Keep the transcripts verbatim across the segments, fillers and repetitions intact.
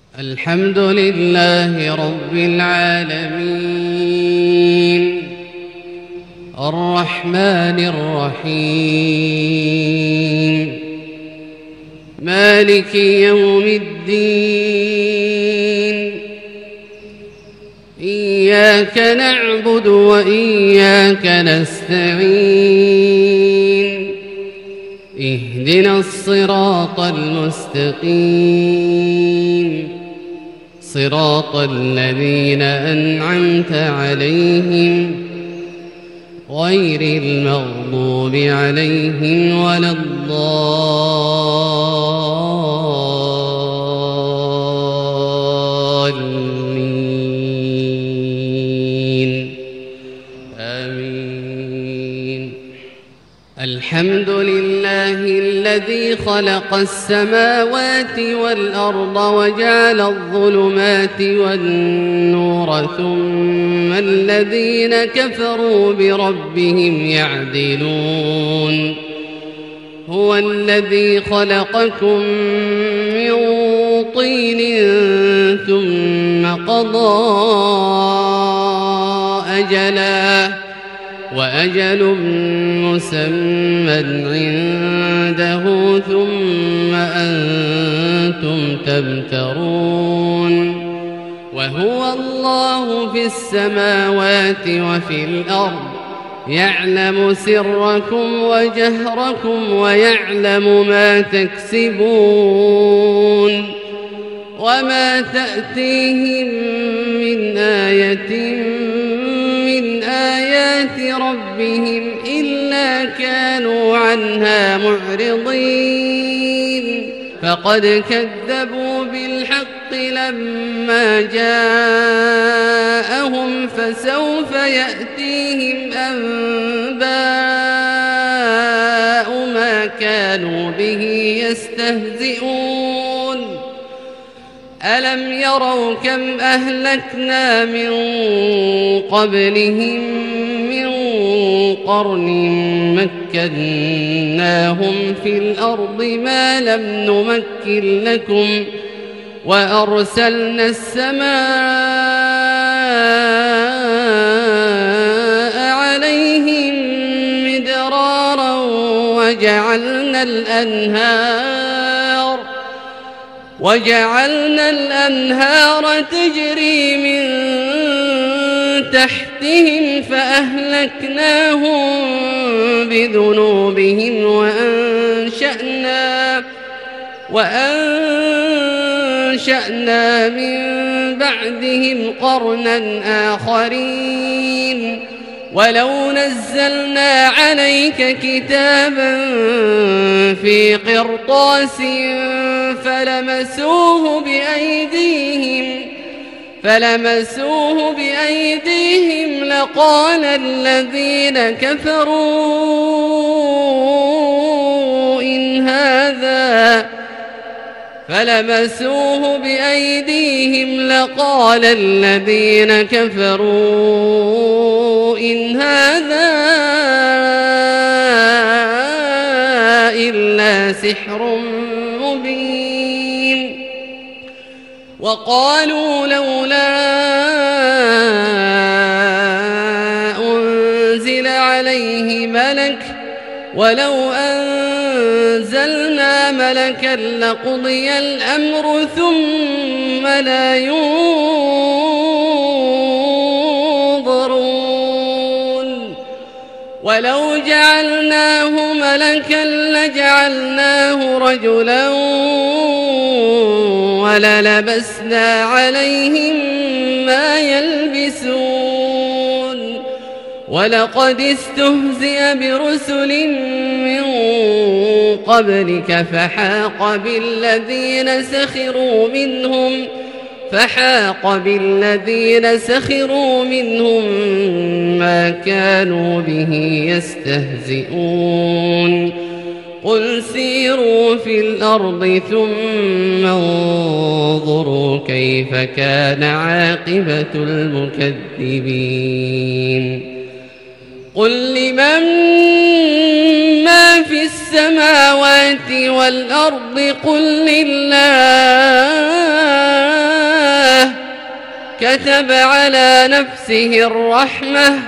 الحمد لله رب العالمين الرحمن الرحيم مالك يوم الدين إياك نعبد وإياك نستعين اهدنا الصراط المستقيم صراط الذين أنعمت عليهم غير المغضوب عليهم ولا الضالين آمين. الحمد لله الذي خلق السماوات والأرض وجعل الظلمات والنور ثم الذين كفروا بربهم يعدلون. هو الذي خلقكم من طين ثم قضى أجلا وأجل مسمى عنده ثم أنتم تمترون. وهو الله في السماوات وفي الأرض يعلم سركم وجهركم ويعلم ما تكسبون. وما تأتيهم من آية من آيات ربهم إلا كانوا عنها معرضين. فقد كذبوا بالحق لما جاءهم فسوف يأتيهم أنباء ما كانوا به يستهزئون. ألم يروا كم أهلكنا من قبلهم من قرن مكناهم في الأرض ما لم نمكن لكم وأرسلنا السماء عليهم مدرارا وجعلنا الأنهار وجعلنا الأنهار تجري من تحتهم فأهلكناهم بذنوبهم وأنشأنا وأنشأنا من بعدهم قرنا آخرين. ولو نزلنا عليك كتابا في قرطاس فلمسوه بأيديهم فلمسوه بأيديهم لقال الذين كفروا إن هذا فلمسوه بأيديهم لقال الذين كفروا إن هذا إلا سحر مبين. وقالوا لولا أنزل عليه ملك ولو أنزلنا ملكا لقضي الأمر ثم لا ينظرون. ولو جعلناه ملكا لجعلناه رجلا وللبسنا عليهم ما يلبسون. ولقد استهزئ برسل من قبلك فحاق بالذين سخروا منهم فحاق بالذين سخروا منهم ما كانوا به يستهزئون. قل سيروا في الأرض ثم انظروا كيف كان عاقبة المكذبين. قل لمن ما في السماوات والأرض قل لله كتب على نفسه الرحمة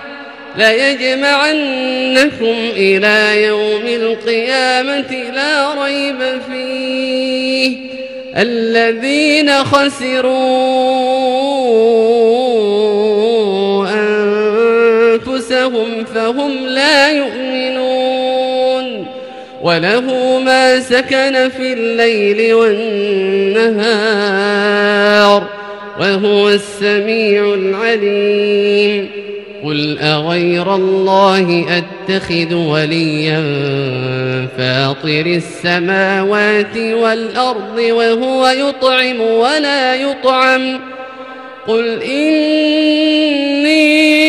ليجمعنكم إلى يوم القيامة لا ريب فيه الذين خسروا أنفسهم فهم لا يؤمنون وله ما سكن في الليل والنهار وهو السميع العليم قل أغير الله أتخذ وليا فاطر السماوات والأرض وهو يطعم ولا يطعم قل إني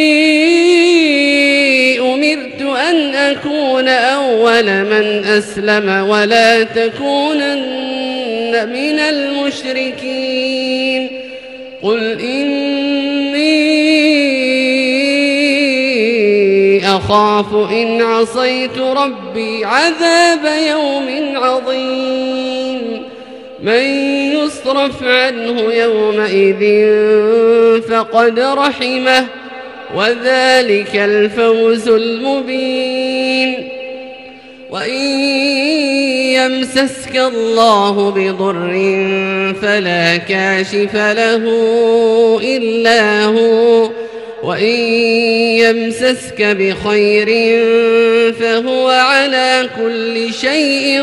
أمرت أن أكون أول من أسلم ولا تكونن من المشركين قل إني أخاف إن عصيت ربي عذاب يوم عظيم من يصرف عنه يومئذ فقد رحمه وذلك الفوز المبين وإن يمسسك الله بضر فلا كاشف له إلا هو وإن يمسسك بخير فهو على كل شيء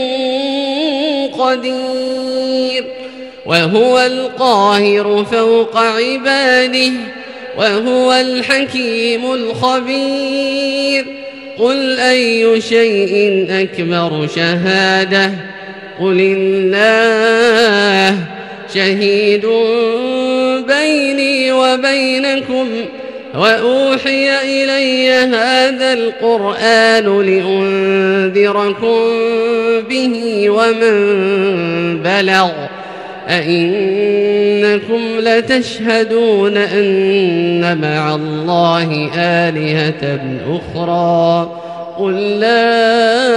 قدير وهو القاهر فوق عباده وهو الحكيم الخبير قل أي شيء أكبر شهادة قل الله شهيد بيني وبينكم وأوحي إلي هذا القرآن لأنذركم به ومن بلغ أئنكم لتشهدون أن مع الله آلهة أخرى قل لا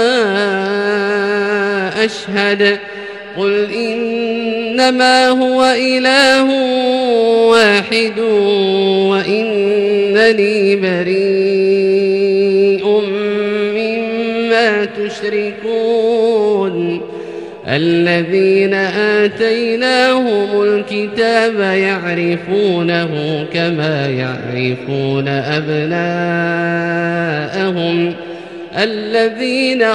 أشهد قل إنما هو إله واحد وإنني بريء مما تشركون الذين آتيناهم الكتاب يعرفونه كما يعرفون أبناءهم الذين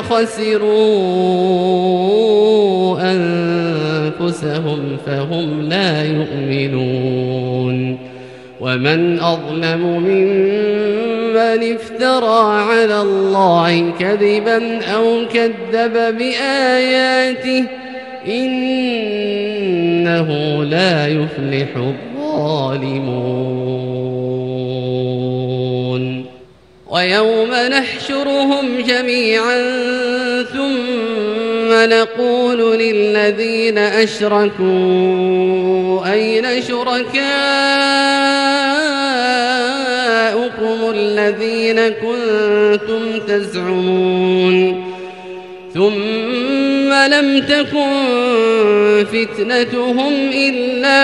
خسروا أنفسهم فهم لا يؤمنون ومن أظلم ممن افترى على الله كذبا أو كذب بآياته إنه لا يفلح الظالمون ويوم نحشرهم جميعا ثم نقول للذين أشركوا أين شركاؤكم الذين كنتم تزعمون ثم لم تكن فتنتهم إلا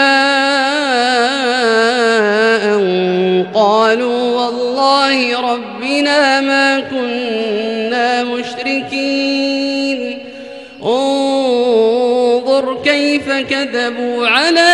أن قالوا والله ربنا ما كنا مشركين انظر كيف كذبوا على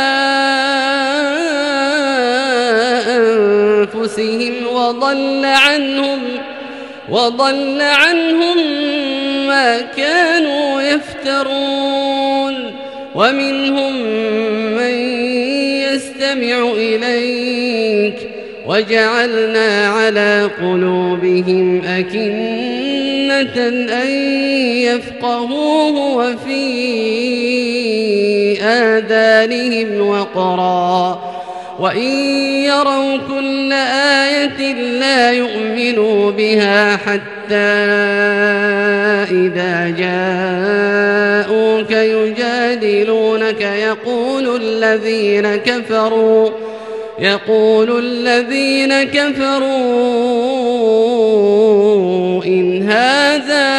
أنفسهم وضل عنهم وضل عنهم ما كانوا يفترون ومنهم من يستمع إليك وجعلنا على قلوبهم أكنة أن يفقهوه وفي آذانهم وقرا وإن يروا كل آية لا يؤمنوا بها حتى إذا جاءوك يجادلونك يقول الذين كفروا يقول الذين كفروا إن هذا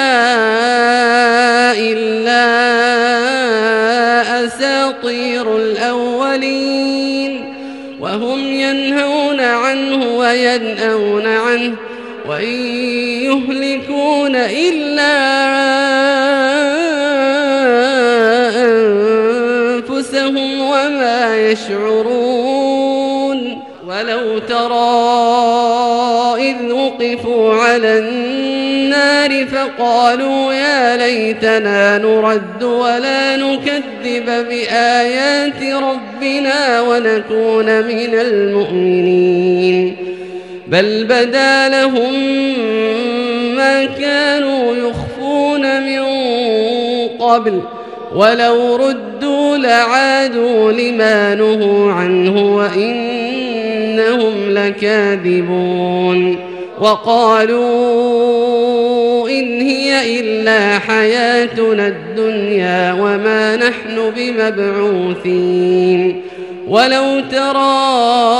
إلا أساطير الأولين وينأون عنه وإن يهلكون إلا أنفسهم وما يشعرون. ولو ترى إذ وقفوا على النار فقالوا يا ليتنا نرد ولا نكذب بآيات ربنا ونكون من المؤمنين بل بدا لهم ما كانوا يخفون من قبل ولو ردوا لعادوا لما نهوا عنه وإنهم لكاذبون. وقالوا إن هي إلا حياتنا الدنيا وما نحن بمبعوثين. ولو ترى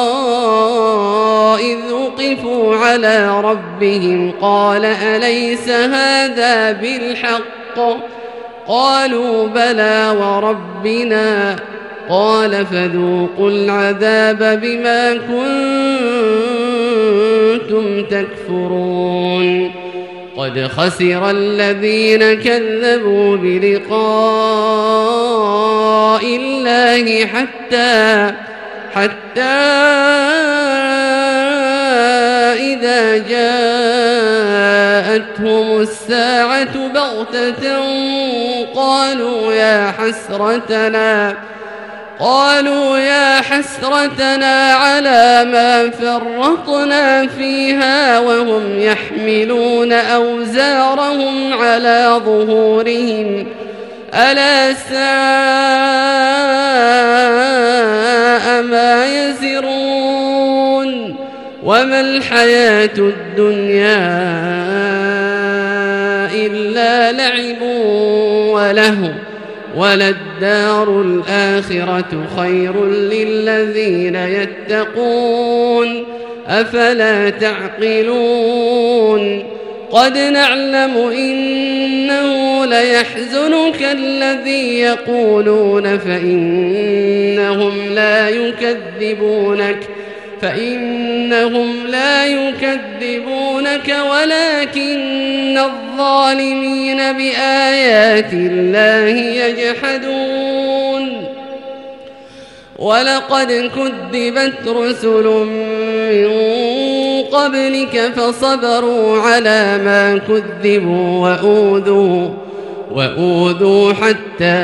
إذ وقفوا على ربهم قال أليس هذا بالحق قالوا بلى وربنا قال فذوقوا العذاب بما كنتم تكفرون. قد خسر الذين كذبوا بلقاء الله حتى حتى إذا جاءتهم الساعة بغتة قالوا يا حسرتنا قالوا يا حسرتنا على ما فرطنا فيها وهم يحملون أوزارهم على ظهورهم ألا ساء ما يزرون. وما الحياة الدنيا إلا لعب ولهو وللدار الآخرة خير للذين يتقون أفلا تعقلون. قد نعلم إنه ليحزنك الذي يقولون فإنهم لا يكذبونك فإنهم لا يكذبونك ولكن الظالمين بآيات الله يجحدون. ولقد كذبت رسل من قبلك فصبروا على ما كذبوا وأوذوا وأوذوا حتى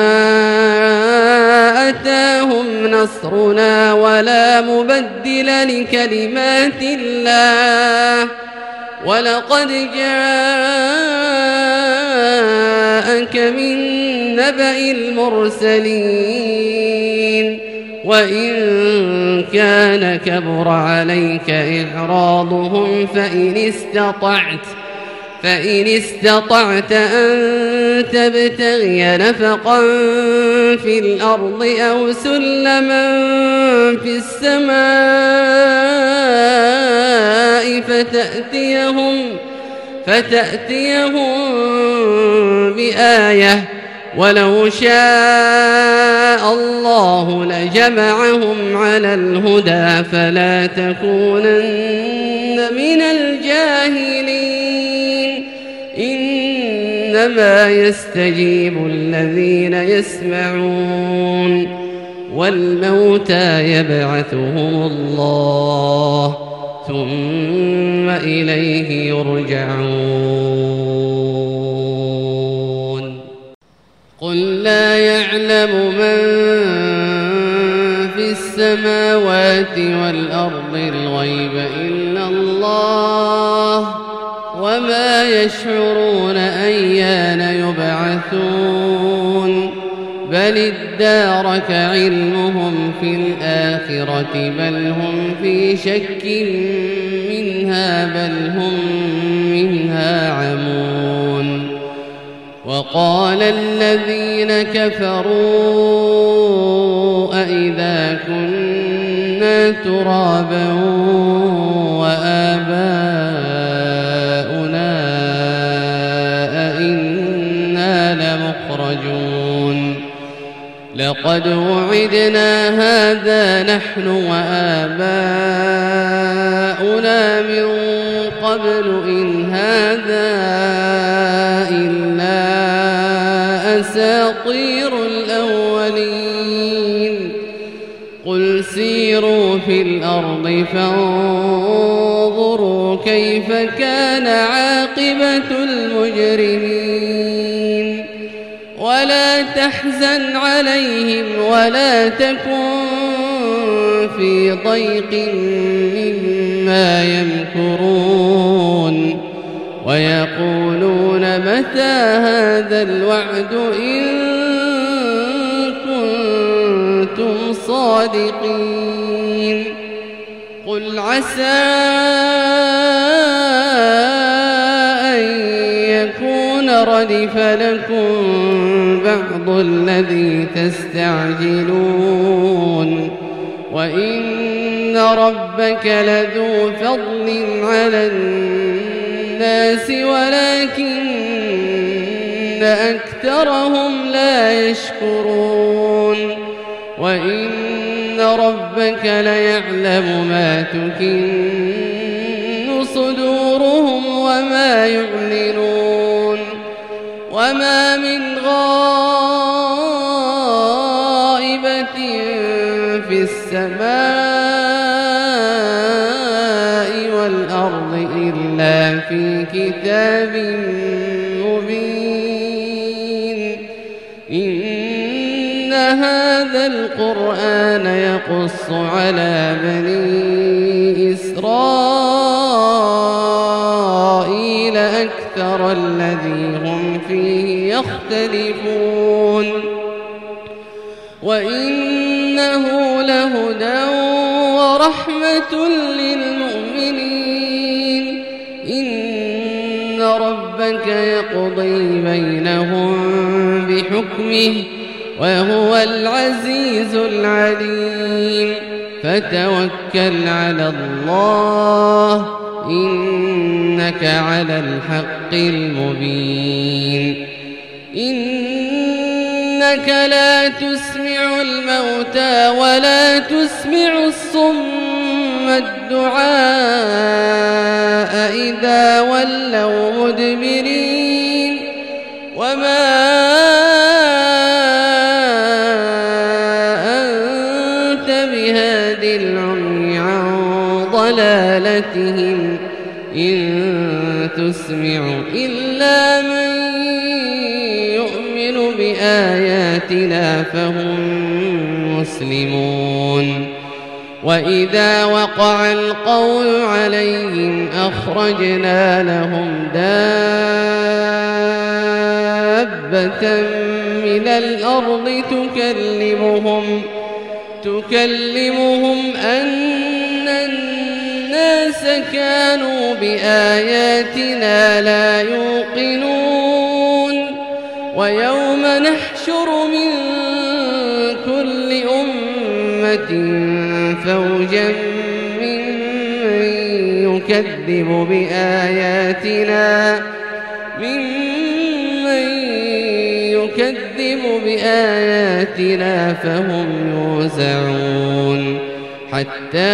أتاهم نصرنا ولا مبدل لكلمات الله. ولقد جاءك من نبأ المرسلين وإن كان كبر عليك إعراضهم فإن استطعت فإن استطعت أن تبتغي نفقا في الأرض أو سلما في السماء فتأتيهم فتأتيهم بآية ولو شاء الله لجمعهم على الهدى فلا تكونن من الجاهلين. إنما يستجيب الذين يسمعون والموتى يبعثهم الله ثم إليه يرجعون. قل لا يعلم من في السماوات والأرض الغيب إلا الله وما يشعرون أيان يبعثون. بل ادارك علمهم في الآخرة بل هم في شك منها بل هم منها عمون. وقال الذين كفروا أئذا كنا ترابا وآباؤنا أئنا لمخرجون. لقد وعدنا هذا نحن وآباؤنا من قبل إن هذا إلا أساطير الأولين قل سيروا في الأرض فانظروا كيف كان عاقبة المجرمين ولا تحزن عليهم ولا تكن في ضيق مما يمكرون ويقولون متى هذا الوعد إن كنتم صادقين قل عسى أن يكون ردف لكم بعض الذي تستعجلون وإن ربك لذو فضل على الناس ولكن أكثرهم لا يشكرون وإن ربك ليعلم ما تكن صدورهم وما يعلنون وما من غائبة في السماء والأرض إلا في كتاب مبين إن هذا القرآن يقص على بني إسرائيل أكثر الذي هم فيه يختلفون وإنه لهدى ورحمة للمؤمنين إن ربك يقضي بينهم بحكمه وهو العزيز العليم فتوكل على الله إنك على الحق المبين إنك لا تسمع الموتى ولا تسمع الصم الدعاء إذا ولوا مدبرين وما أنت بهاد العمي عن ضلالتهم إن تسمع إلا من يؤمن بآياتنا فهم مسلمون وإذا وقع القول عليهم أخرجنا لهم دابة من الأرض تكلمهم تكلمهم أن الناس كانوا بآياتنا لا يوقنون ويوم نحشر من كل أمة فوجا ممن يكذب بآياتنا ممن يكذب بآياتنا فهم يوزعون حتى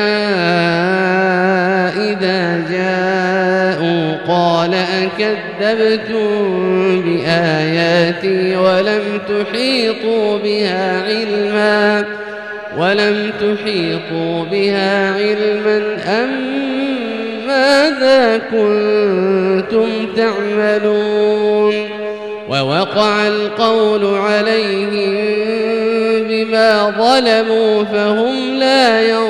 إذا جاءوا قال أكذبتم بآياتي ولم تحيطوا بها علما ولم تحيطوا بها علما أم ماذا كنتم تعملون ووقع القول عليهم بما ظلموا فهم لا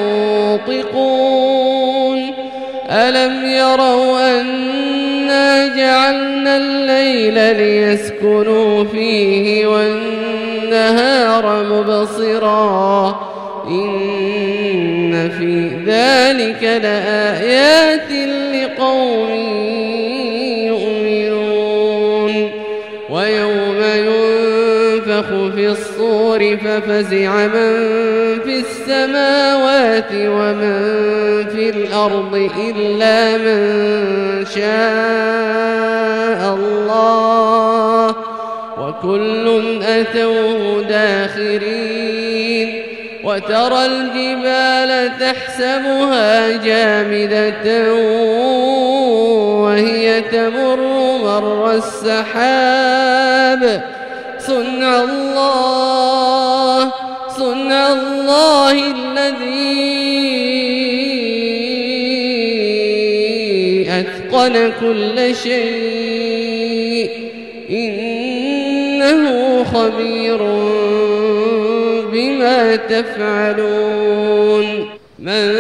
ينطقون ألم يروا أنا جعلنا الليل ليسكنوا فيه والنهار مبصرا إن في ذلك لآيات لقوم يؤمنون ويوم ينفخ في الصور ففزع من في السماوات ومن في الأرض إلا من شاء الله كل أتوه داخرين وترى الجبال تحسبها جامدة وهي تمر مر السحاب صنع الله صنع الله الذي أتقن كل شيء إنه خبير بما تفعلون من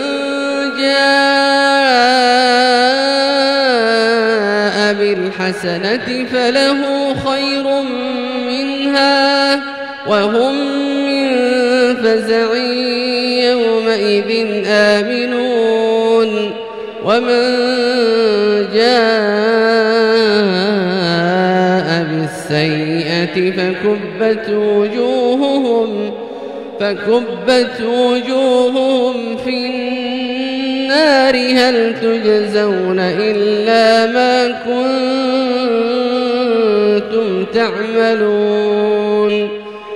جاء بالحسنة فله خير منها وهم من فزع يومئذ آمنون ومن جاء بالسيئة فكبت وجوههم فكبت وجوههم في النار هل تجزون إلا ما كنتم تعملون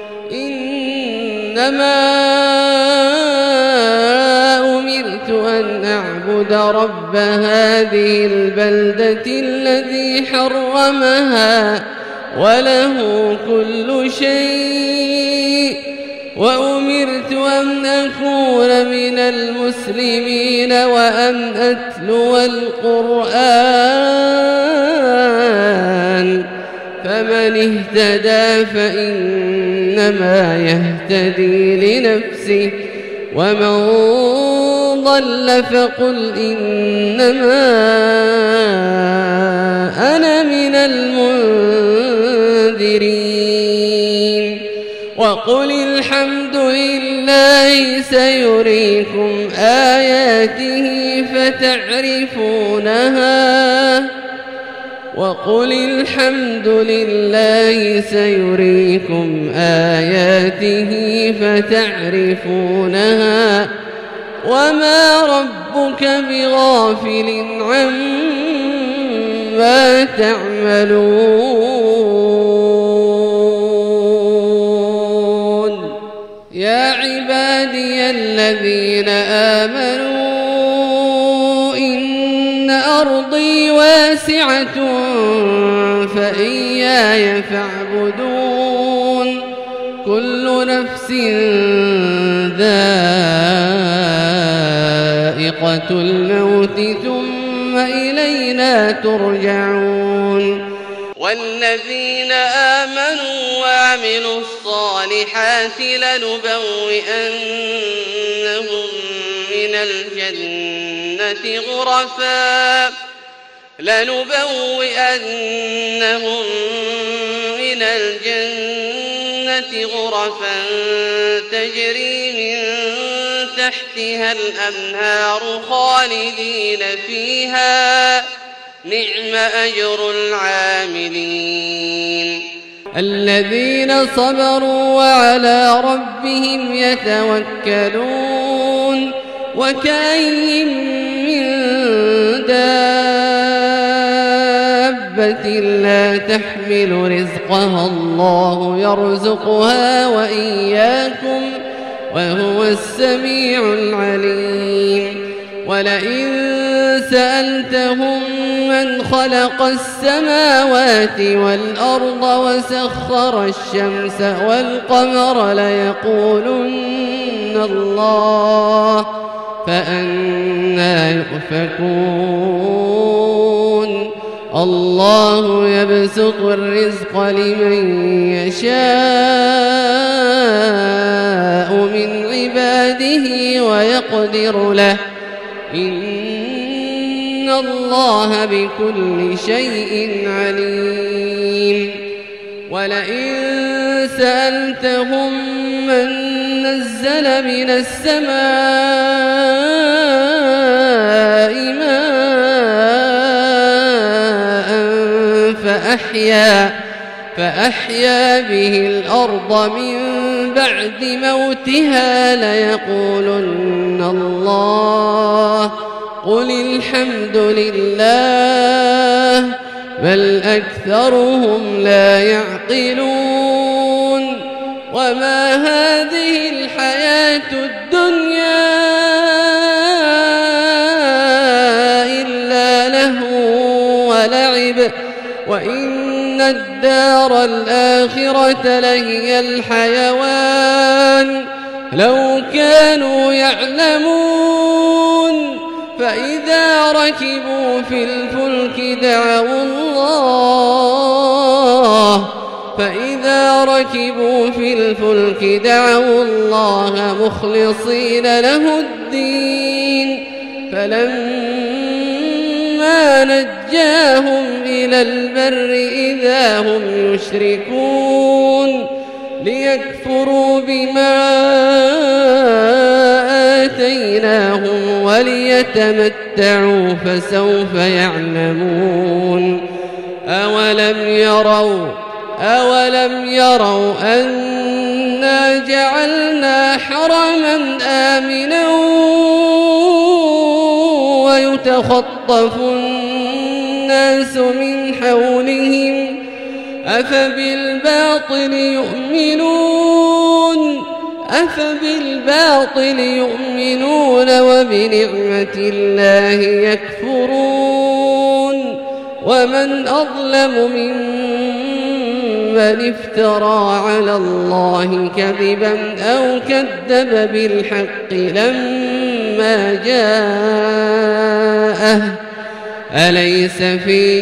إنما أمرت أن أعبد رب هذه البلدة الذي حرمها وله كل شيء وأمرت أن أكون من المسلمين وأن أتلو القرآن فمن اهتدى فإنما يهتدي لنفسه ومن ضل فقل إنما أنا من المنذرين وقل الحمد لله سيريكم آياته فتعرفونها وقل الحمد لله سيريكم آياته فتعرفونها وما ربك بغافل عما تعملون يا عبادي الذين آمنوا إن أرضي واسعة فإياي فاعبدون كل نفس ذائقة الموت ثم إلينا ترجعون والذين آمنوا وعملوا الصالحات لنبوئنهم من الجنة غرفا لنبوئنهم من الجنة غرفا تجري من تحتها الأنهار خالدين فيها نعم أجر العاملين الذين صبروا وعلى ربهم يتوكلون وكأين من دابة لا تحمل رزقها الله يرزقها وإياكم وهو السميع العليم ولئن سألتهم من خلق السماوات والأرض وسخر الشمس والقمر ليقولن الله فأنى يؤفكون الله يبسط الرزق لمن يشاء من عباده ويقدر له إن الله بكل شيء عليم ولئن سألتهم من نزل من السماء ماء فأحيا فأحيا به الأرض من بعد موتها ليقولن الله قل الحمد لله بل أكثرهم لا يعقلون وما هذه الحياة الدنيا إلا لهو ولعب وإن الدار الآخرة لهي الحيوان لو كانوا يعلمون فإذا ركبوا في الفلك دعوا الله فإذا ركبوا في الفلك دعوا الله مخلصين له الدين فلما نجاهم إلى البر إذا هم يشركون ليكفروا بما آتيناهم وليتمتعوا فسوف يعلمون أولم يروا أولم يروا أنا جعلنا حرما آمنا ويتخطف الناس من حولهم أفبالباطل يؤمنون أفبالباطل يؤمنون وبنعمة الله يكفرون ومن أظلم ممن افترى على الله كذبا أو كذب بالحق لما جاءه أليس في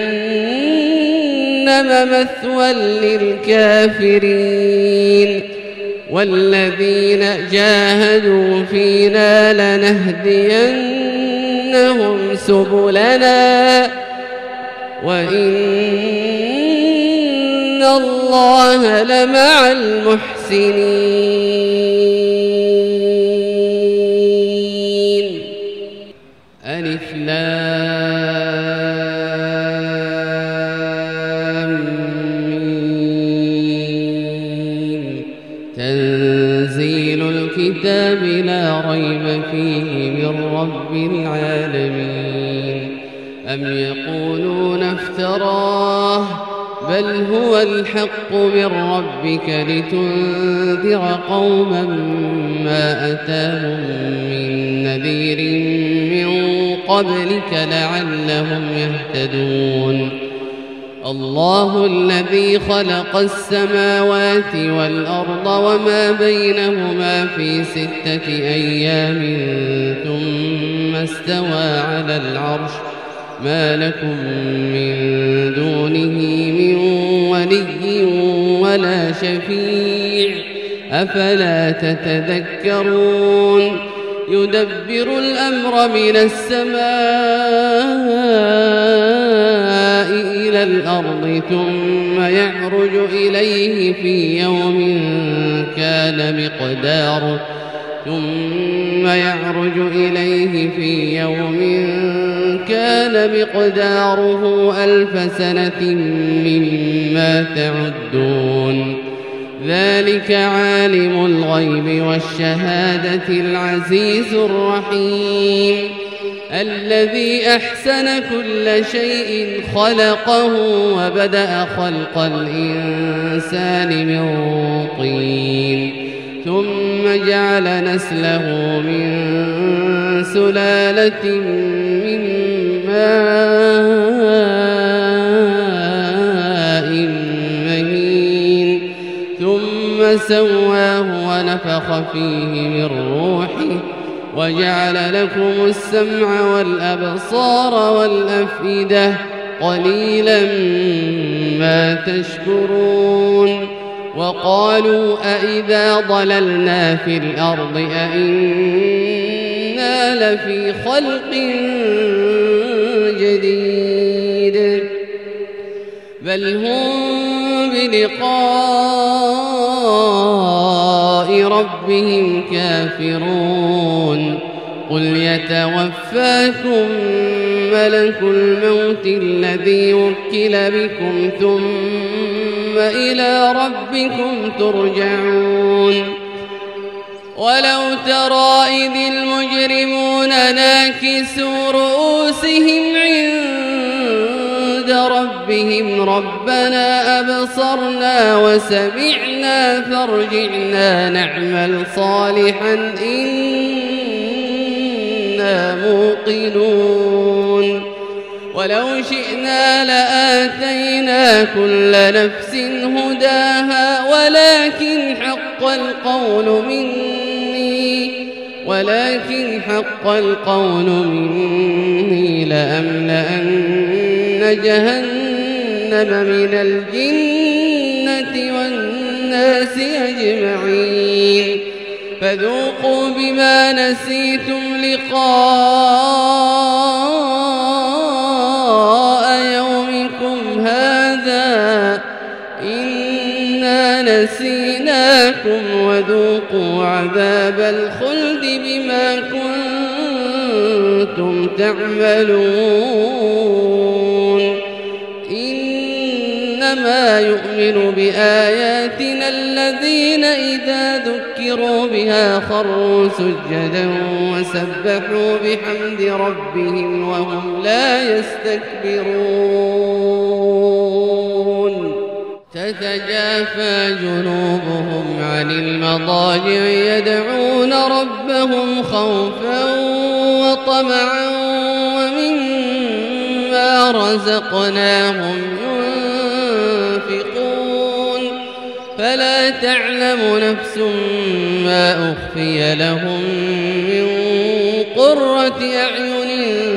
جهنم مثوى للكافرين والذين جاهدوا فينا لنهدينهم سبلنا وإن الله لمع المحسنين. ألف لام ميم تنزيل الكتاب لا ريب فيه من رب العالمين. أم يقولون افتراه بل هو الحق من ربك لتنذر قوما ما أتاهم من نذير من قبلك لعلهم يهتدون. الله الذي خلق السماوات والأرض وما بينهما في ستة أيام ثم استوى على العرش ما لكم من دونه من ولي ولا شفيع أفلا تتذكرون. يدبر الأمر من السماء إلى الأرض ثم يعرج إليه في يوم كان مقداره ثم يعرج إليه في يوم كان مقداره ألف سنة مما تعدون. ذلك عالم الغيب والشهادة العزيز الرحيم الذي أحسن كل شيء خلقه وبدأ خلق الإنسان من طين ثم جعل نسله من سلالة من ماء مهين ثم سواه ونفخ فيه من روحه وجعل لكم السمع والأبصار والأفئدة قليلا ما تشكرون. وقالوا أئذا ضللنا في الأرض أئنا لفي خلق جديد بل هم بلقاء ربهم كافرون. قل يتوفاكم ملك الموت الذي وكل بكم ثم إلى ربكم ترجعون. ولو ترى إذ المجرمون ناكسوا رؤوسهم عند عند ربهم ربنا أبصرنا وسمعنا فارجعنا نعمل صالحا إنا موقنون ولو شئنا لآتينا كل نفس هداها ولكن حق القول مني ولكن حق القول مني لأملأن جهنم من الجنة والناس أجمعين فذوقوا بما نسيتم لقاء يومكم هذا إنا نسيناكم وذوقوا عذاب الخلد بما كنتم تعملون إنما يؤمن بآياتنا الذين إذا ذكروا بها خروا سجدا وسبحوا بحمد ربهم وهم لا يستكبرون تتجافى جنوبهم عن المضاجع يدعون ربهم خوفا وطمعا ومما رزقناهم ينفقون فلا تعلم نفس ما أخفي لهم من قرة أعين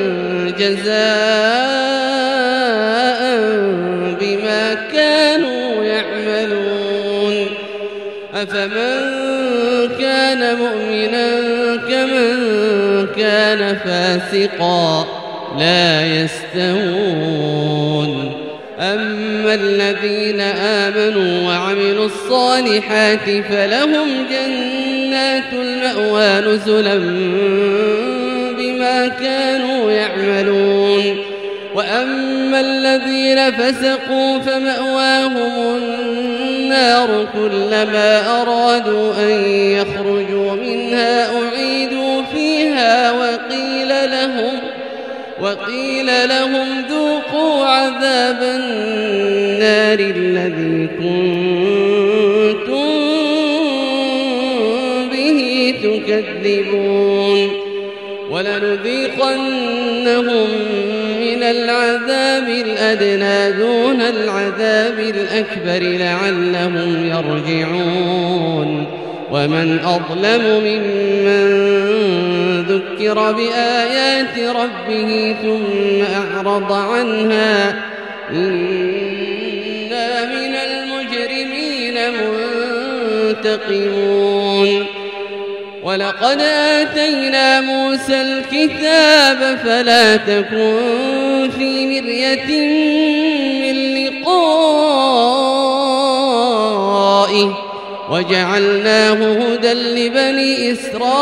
جزاء بما كانوا يعملون أفمن كان مؤمنا كمن كان فاسقا لا يستوون أما الذين آمنوا وعملوا الصالحات فلهم جنات المأوى نزلا بما كانوا يعملون وأما الذين فسقوا فمأواهم النار كلما أرادوا أن يخرجوا منها أعيدوا فيها وقيل لهم وقيل لهم ذوقوا عذاب النار الذي كنتم به تكذبون ولنذيقنهم من العذاب الأدنى دون العذاب الأكبر لعلهم يرجعون ومن أظلم ممن ذكر بآيات ربه ثم أعرض عنها إنا من المجرمين منتقمون ولقد آتينا موسى الكتاب فلا تكن في مرية من لقائه وجعلناه هدى لبني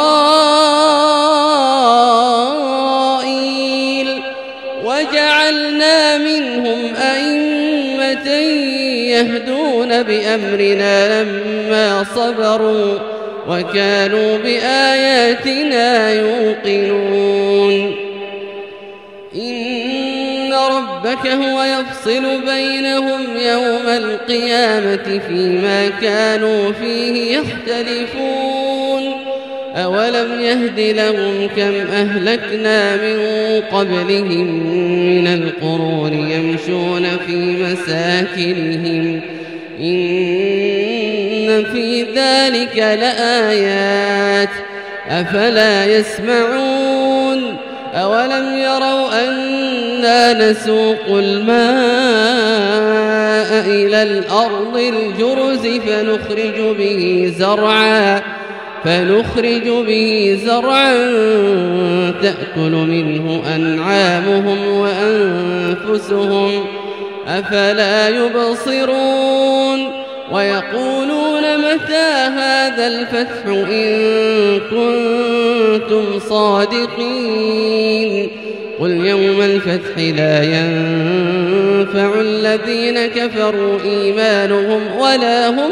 إسرائيل وجعلنا منهم أئمة يهدون بأمرنا لما صبروا وكانوا بآياتنا يوقنون إن ربك هو يفصل بينهم يوم القيامة فيما كانوا فيه يختلفون أولم يهد لهم كم أهلكنا من قبلهم من القرون يمشون في مساكنهم إن في ذلك لآيات أفلا يسمعون أولم يروا أنا نسوق الماء إلى الأرض الجرز فنخرج به زرعا فنخرج به زرعا تأكل منه أنعامهم وأنفسهم أفلا يبصرون ويقولون متى هذا الفتح إن كنتم صادقين قل يوم الفتح لا ينفع الذين كفروا إيمانهم ولا هم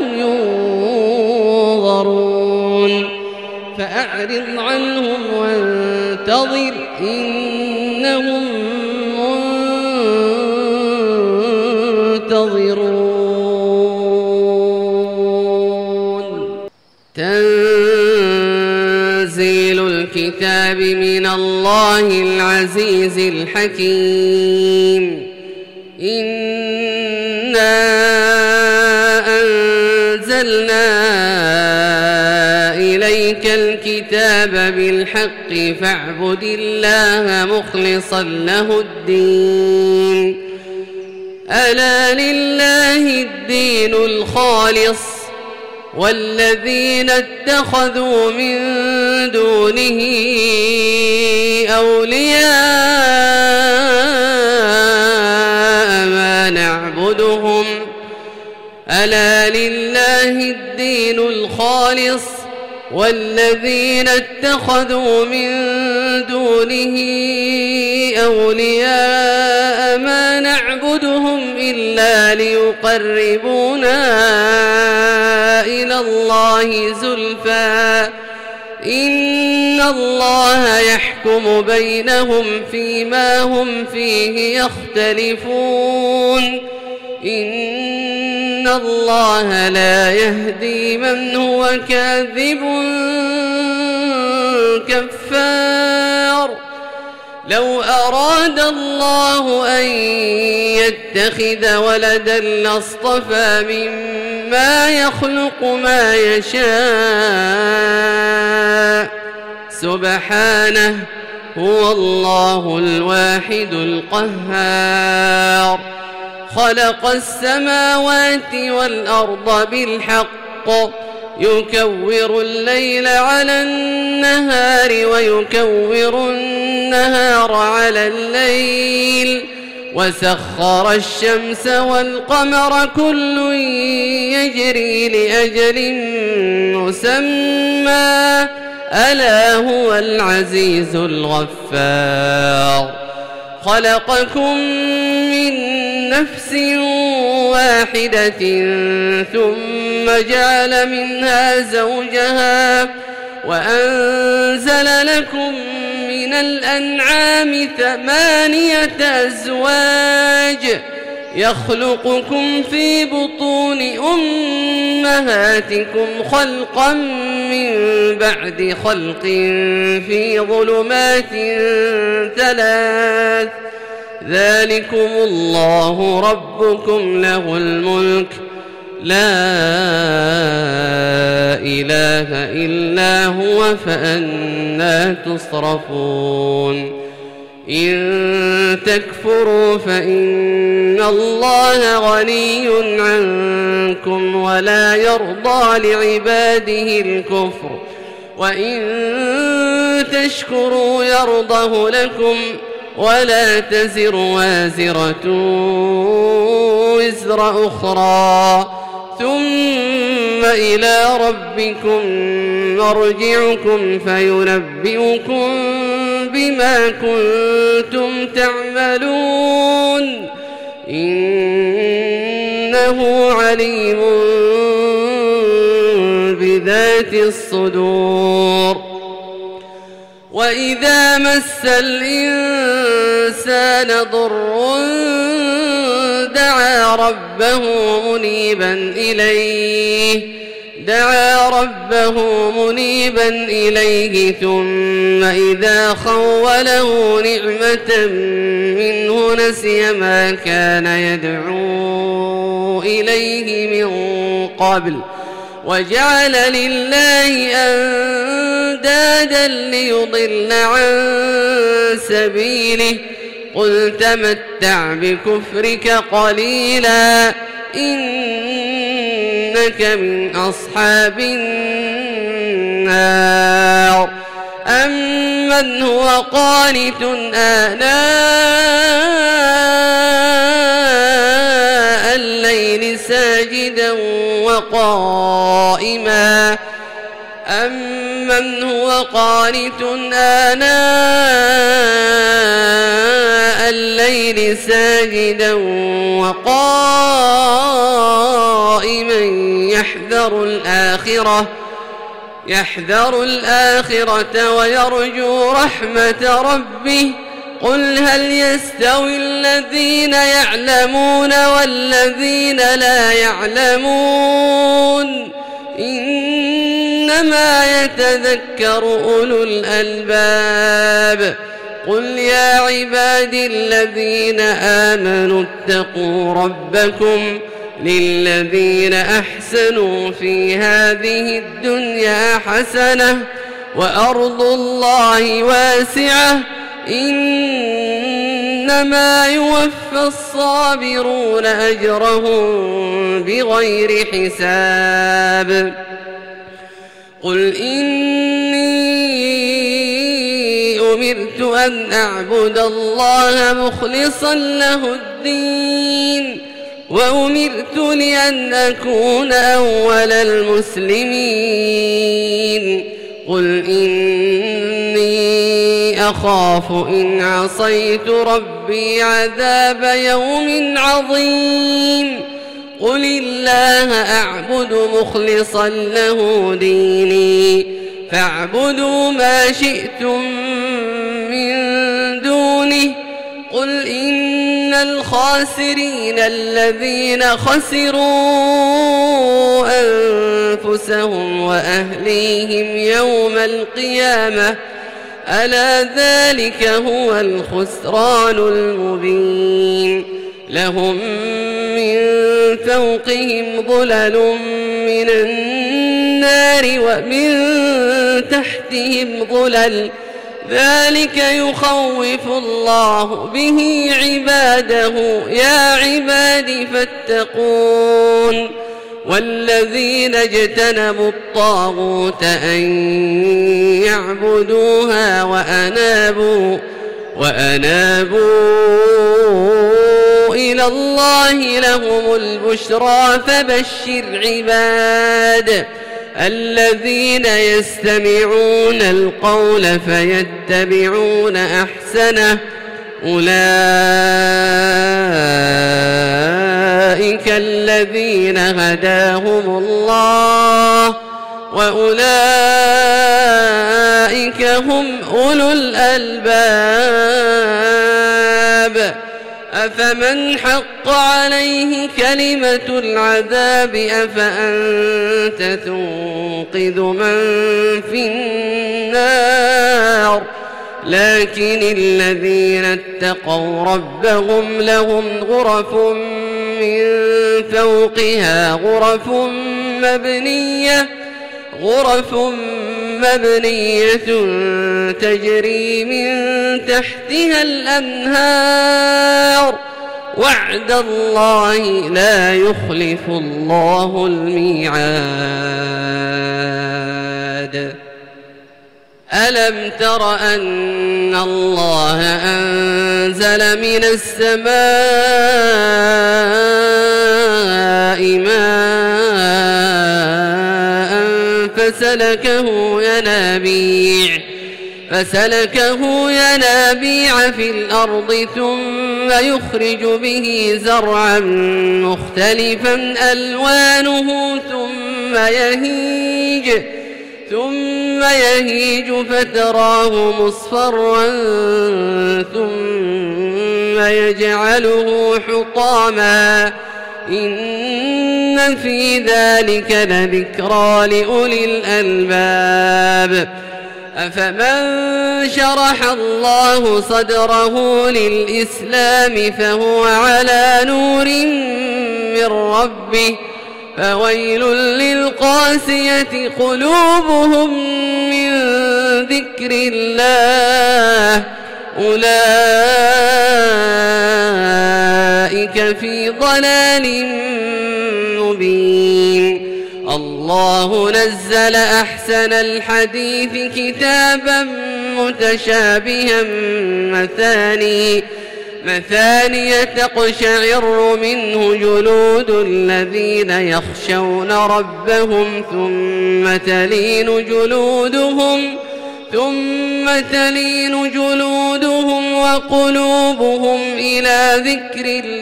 ينظرون فأعرض عنهم وانتظر إنهم الكتاب من الله العزيز الحكيم. إنا أنزلنا إليك الكتاب بالحق فاعبد الله مخلصا له الدين. ألا لله الدين الخالص والذين اتخذوا من دونه أولياء ما نعبدهم ألا لله الدين الخالص والذين اتخذوا من دونه أولياء ما نعبدهم إلا ليقربونا إلى الله زلفى إن الله يحكم بينهم فيما هم فيه يختلفون. إن الله لا يهدي من هو كاذب كفار. لو أراد الله أن يتخذ ولدا لاصطفى مما يخلق ما يشاء سبحانه هو الله الواحد القهار. خلق السماوات والأرض بالحق يكور الليل على النهار ويكور النهار على الليل وسخر الشمس والقمر كل يجري لأجل مسمى ألا هو العزيز الغفار. خلقكم من نفس واحدة ثم جعل منها زوجها وأنزل لكم من الأنعام ثمانية أزواج يخلقكم في بطون أمهاتكم خلقا من بعد خلق في ظلمات ثلاث ذلكم الله ربكم له الملك لا إله إلا هو فأنى تصرفون. إن تكفروا فإن الله غني عنكم ولا يرضى لعباده الكفر وإن تشكروا يرضه لكم ولا تزر وازرة وزر أخرى ثم إلى ربكم مرجعكم فينبئكم بما كنتم تعملون إنه عليم بذات الصدور. وإذا مس الإنسان ضر دعا ربه منيبا إليه دعا ربه منيبا إليه ثم إذا خوله نعمة منه نسي ما كان يدعو إليه من قبل وجعل لله أندادا ليضل عن سبيله قل تمتع بكفرك قليلا إنك من أصحاب النار. أمن هو قانت آناء الليل ساجدا وقائما أمن هو قانت آناء الليل ساجدا وقائما يحذر الآخرة يحذر الآخرة ويرجو رحمة ربه قل هل يستوي الذين يعلمون والذين لا يعلمون إن إنما يتذكر أولو الألباب قل يا عبادي الذين آمنوا اتقوا ربكم للذين أحسنوا في هذه الدنيا حسنة وأرض الله واسعة إنما يوفى الصابرون أجرهم بغير حساب قل إني أمرت أن أعبد الله مخلصا له الدين وأمرت لأن أكون أول المسلمين قل إني أخاف إن عصيت ربي عذاب يوم عظيم قل الله أعبد مخلصا له ديني فاعبدوا ما شئتم من دونه قل إن الخاسرين الذين خسروا أنفسهم وأهليهم يوم القيامة ألا ذلك هو الخسران المبين لهم من فوقهم ظلل من النار ومن تحتهم ظلل ذلك يخوف الله به عباده يا عباد فاتقون والذين اجتنبوا الطاغوت أن يعبدوها وأنابوا, وأنابوا إلى الله لهم البشرى فبشر عباد الذين يستمعون القول فيتبعون أحسنه أولئك الذين هداهم الله وأولئك هم أولو الألباب أفمن حق عليه كلمة العذاب أفأنت تنقذ من في النار لكن الذين اتقوا ربهم لهم غرف من فوقها غرف مبنية غرف مبنية تجري من تحتها الأنهار وعد الله لا يخلف الله الميعاد ألم تر أن الله أنزل من السماء ماء فسلكه ينابيع فسلكه ينابيع في الأرض ثم يخرج به زرعا مختلفا ألوانه ثم يهيج ثم يهيج فتراه مصفرا ثم يجعله حطاما إن في ذلك لذكرى لأولي الألباب أفمن شرح الله صدره للإسلام فهو على نور من ربه فويل للقاسية قلوبهم من ذكر الله أولئك في ضلال مبين الله نزل أحسن الحديث كتابا متشابها مثاني مثانية تقشعر منه جلود الذين يخشون ربهم ثم تلين جلودهم ثم تلين جلودهم وقلوبهم إلى ذكر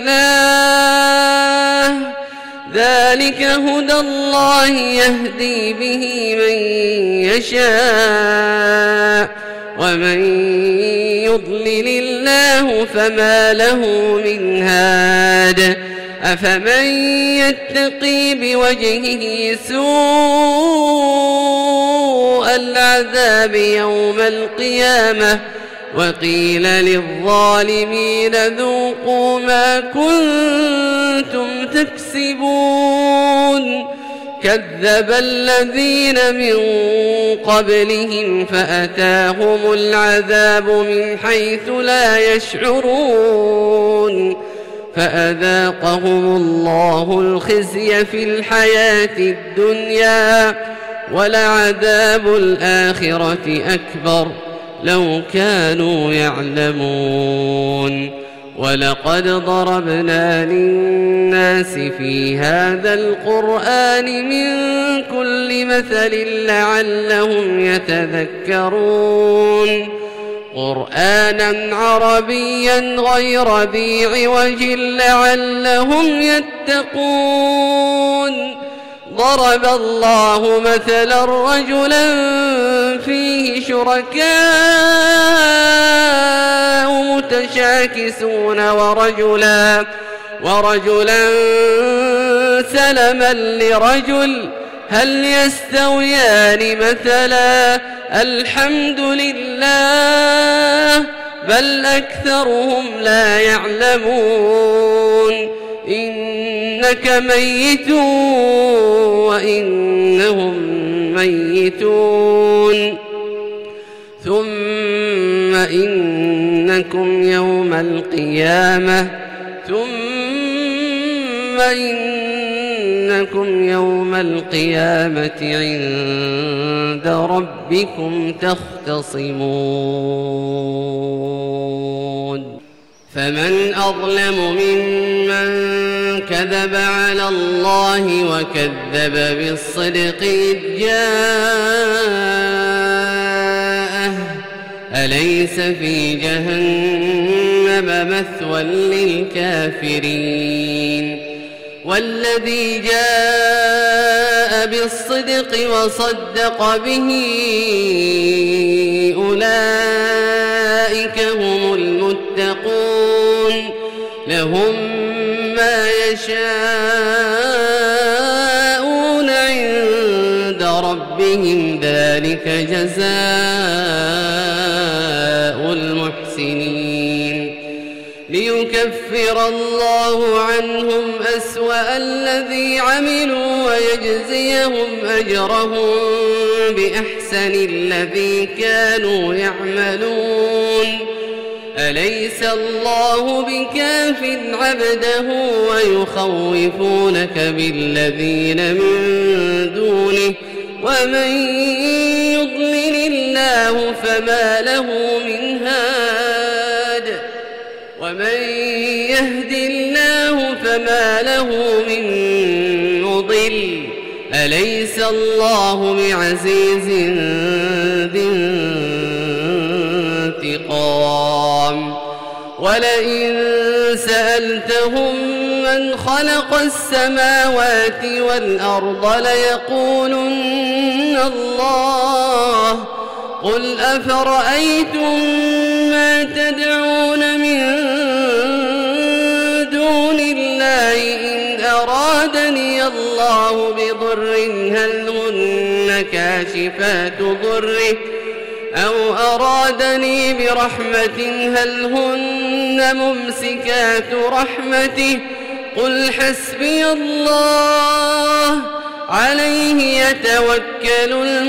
الله ذلك هدى الله يهدي به من يشاء ومن يضلل الله فما له من هاد أفمن يتقي بوجهه سوء العذاب يوم القيامة وقيل للظالمين ذوقوا ما كنتم تكسبون كذب الذين من قبلهم فأتاهم العذاب من حيث لا يشعرون فأذاقهم الله الخزي في الحياة الدنيا ولعذاب الآخرة أكبر لو كانوا يعلمون ولقد ضربنا للناس في هذا القرآن من كل مثل لعلهم يتذكرون قرآنا عربيا غير ذي عوج لعلهم يتقون ضرب الله مثلا رجلا فيه شركاء متشاكسون ورجلا ورجلا سلما لرجل هل يستويان مثلا الحمد لله بل أكثرهم لا يعلمون إنك ميت وإنهم ميتون ثم إنكم يوم القيامة ثم إنكم يوم القيامة عند ربكم تختصمون فمن أظلم ممن كذب على الله وكذب بالصدق إذ جاءه أليس في جهنم مثوى للكافرين والذي جاء بالصدق وصدق به أولئك هم المتقون لهم ما يشاءون عند ربهم ذلك جزاء المحسنين ليكفر الله عنهم أسوأ الذي عملوا ويجزيهم أجرهم بأحسن الذي كانوا يعملون أليس الله بكاف عبده ويخوفونك بالذين من دونه ومن يضلل الله فما له من هاد ومن يهد الله فما له من مضل أليس الله بعزيز ذي انتقام ولئن سألتهم من خلق السماوات والأرض ليقولن الله قل أفرأيتم ما تدعون من دون الله إن أرادني الله بضر هل هن كاشفات ضره أو أرادني برحمة هل هن ممسكات رحمته قل حسبي الله عليه يتوكل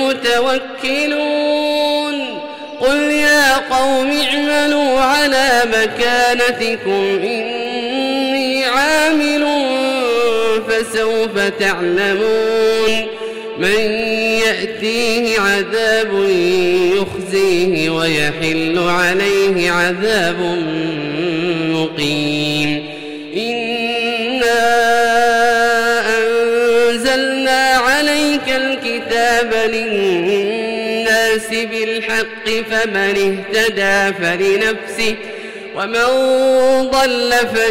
المتوكلون قل يا قوم اعملوا على مكانتكم إني عامل فسوف تعلمون من يأتيه عذاب يخزيه ويحل عليه عذاب مقيم إنا أنزلنا عليك الكتاب للناس بالحق فمن اهتدى فلنفسه ومن ضل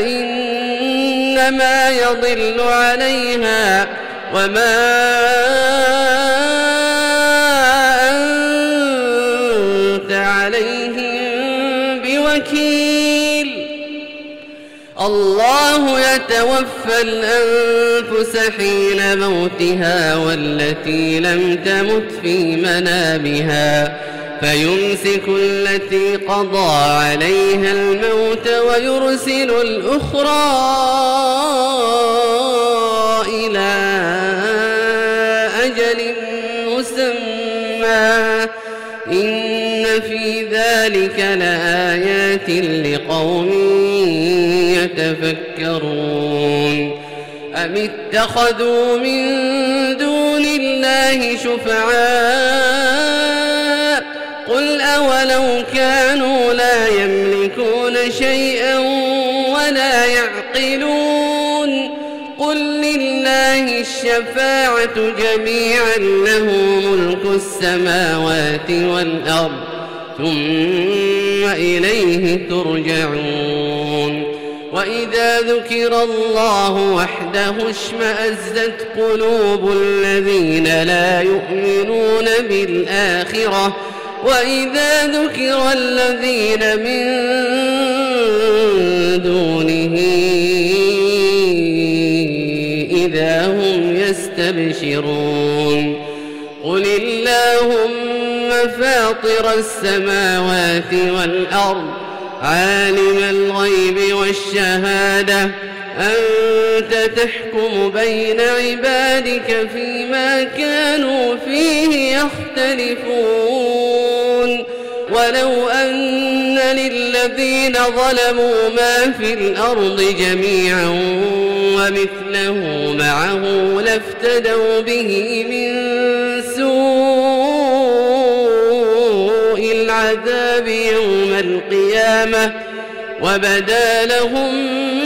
فإنما يضل عليها وما أنت عليهم بوكيل الله الله يتوفى الأنفس حين موتها والتي لم تمت في منامها فيمسك التي قضى عليها الموت ويرسل الأخرى إلى أجل مسمى إن في ذلك لآيات لقوم يتفكرون أم اتخذوا من دون الله شفعاء قل أولو كانوا لا يملكون شيئا ولا يعقلون قل لله الشفاعة جميعا له ملك السماوات والأرض ثم إليه ترجعون وإذا ذكر الله وحده اشمأزت قلوب الذين لا يؤمنون بالآخرة وإذا ذكر الذين من دونه إذا هم يستبشرون قل اللهم فاطر السماوات والأرض عالم الغيب والشهادة أنت تحكم بين عبادك فيما كانوا فيه يختلفون ولو أن للذين ظلموا ما في الأرض جميعا ومثله معه لافتدوا به من سوء العذاب يوم القيامة وبدا لهم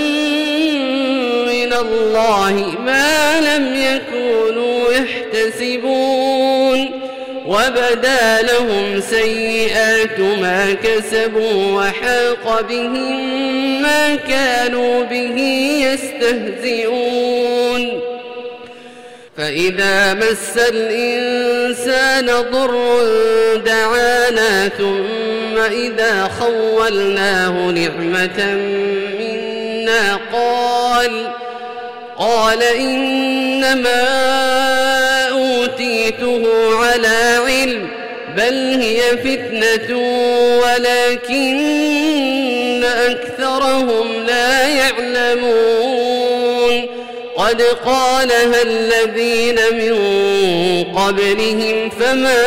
من الله ما لم يكونوا يحتسبون وبدا لهم سيئات ما كسبوا وحاق بهم ما كانوا به يستهزئون فإذا مس الإنسان ضر دعانا ثم إذا خولناه نعمة منا قال قال إنما أوتيته على علم بل هي فتنة ولكن أكثرهم لا يعلمون قد قالها الذين من قبلهم فما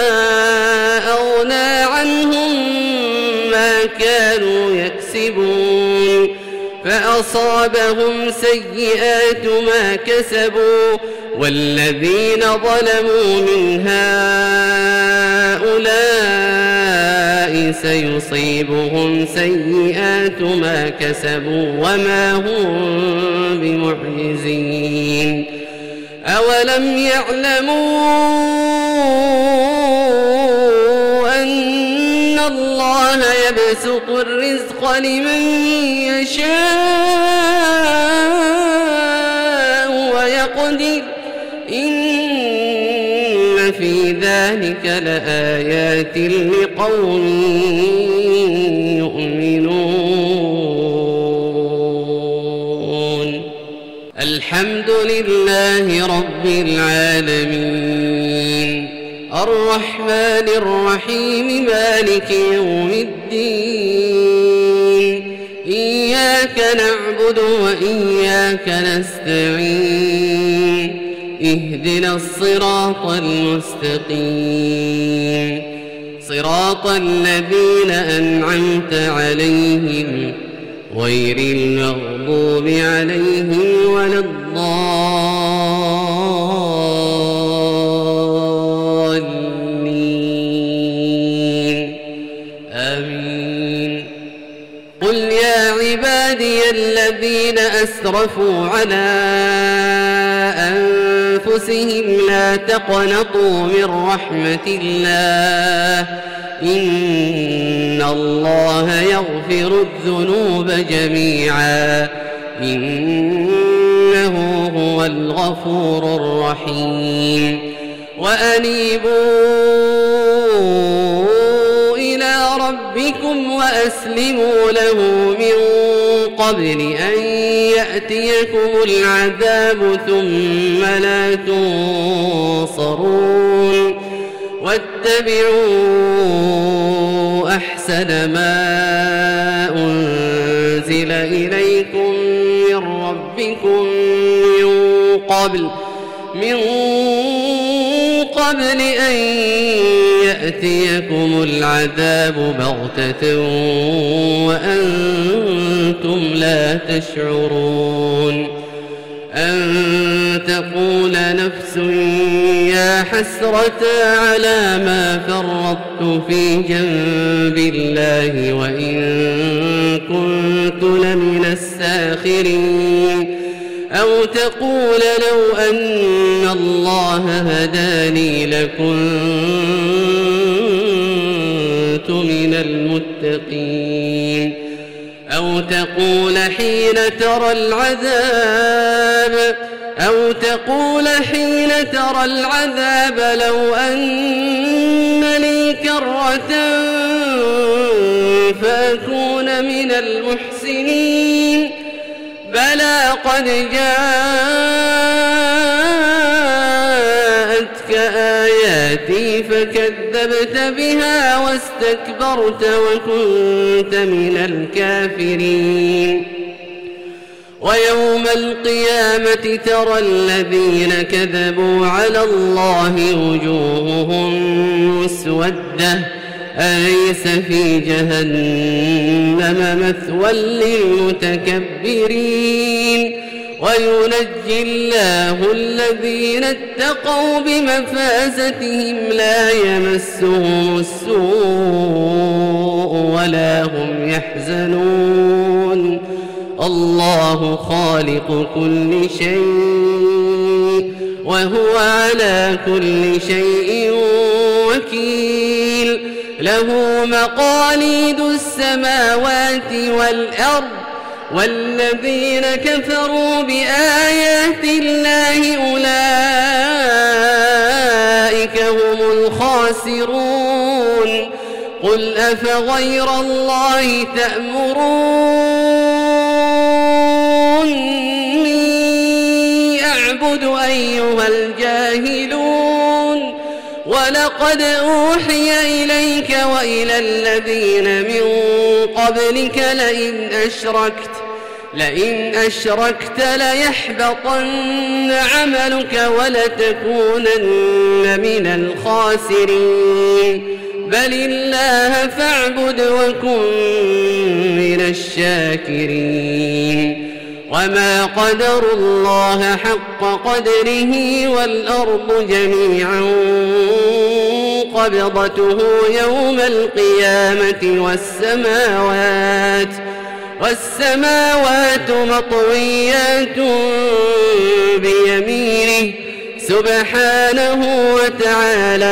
أغنى عنهم ما كانوا يكسبون فأصابهم سيئات ما كسبوا والذين ظلموا من هؤلاء سيصيبهم سيئات ما كسبوا وما هم بمعجزين أولم يعلموا أن الله يبسط الرزق لمن يشاء ويقدر إن في ذلك لآيات لقوم يؤمنون الحمد لله رب العالمين الرحمن الرحيم مالك يوم الدين إياك نعبد وإياك نستعين اهدنا الصراط المستقيم صراط الذين أنعمت عليهم غير المغضوب عليهم ولا الضالين آمين قل يا عبادي الذين أسرفوا على أنفسهم لا تقنطوا من رحمة الله إن الله يغفر الذنوب جميعا إنه هو الغفور الرحيم وأنيبوا إلى ربكم وأسلموا له من قبل أن يأتيكم العذاب ثم لا تنصرون واتبعوا أحسن ما أنزل إليكم من ربكم من قبل من قبل أن يأتيكم العذاب بغتة وأنتم لا تشعرون أن تقول نفس يا حسرة على ما فرطت في جنب الله وإن كنت لمن الساخرين أو تقول لو أن الله هداني لكنت من المتقين أو تقول حين ترى العذاب أو تقول حين ترى العذاب لو أن لي كرة فأكون من المحسنين بلى قد جاءتك آياتي فكذبت بها واستكبرت وكنت من الكافرين ويوم القيامة ترى الذين كذبوا على الله وجوههم مسودة أليس في جهنم مثوى للمتكبرين وينجي الله الذين اتقوا بمفازتهم لا يمسهم السوء ولا هم يحزنون الله خالق كل شيء وهو على كل شيء وكيل له مقاليد السماوات والأرض والذين كفروا بآيات الله أولئك هم الخاسرون قل أفغير الله تأمروني أعبد أيها الجاهلون ولقد أوحي إليك وإلى الذين من قبلك لئن أشركت لئن أشركت ليحبطن عملك ولتكونن من الخاسرين بل الله فاعبد وكن من الشاكرين وما قدروا الله حق قدره والأرض جميعا قبضته يوم القيامة والسماوات والسماوات مطويات بيمينه سبحانه وتعالى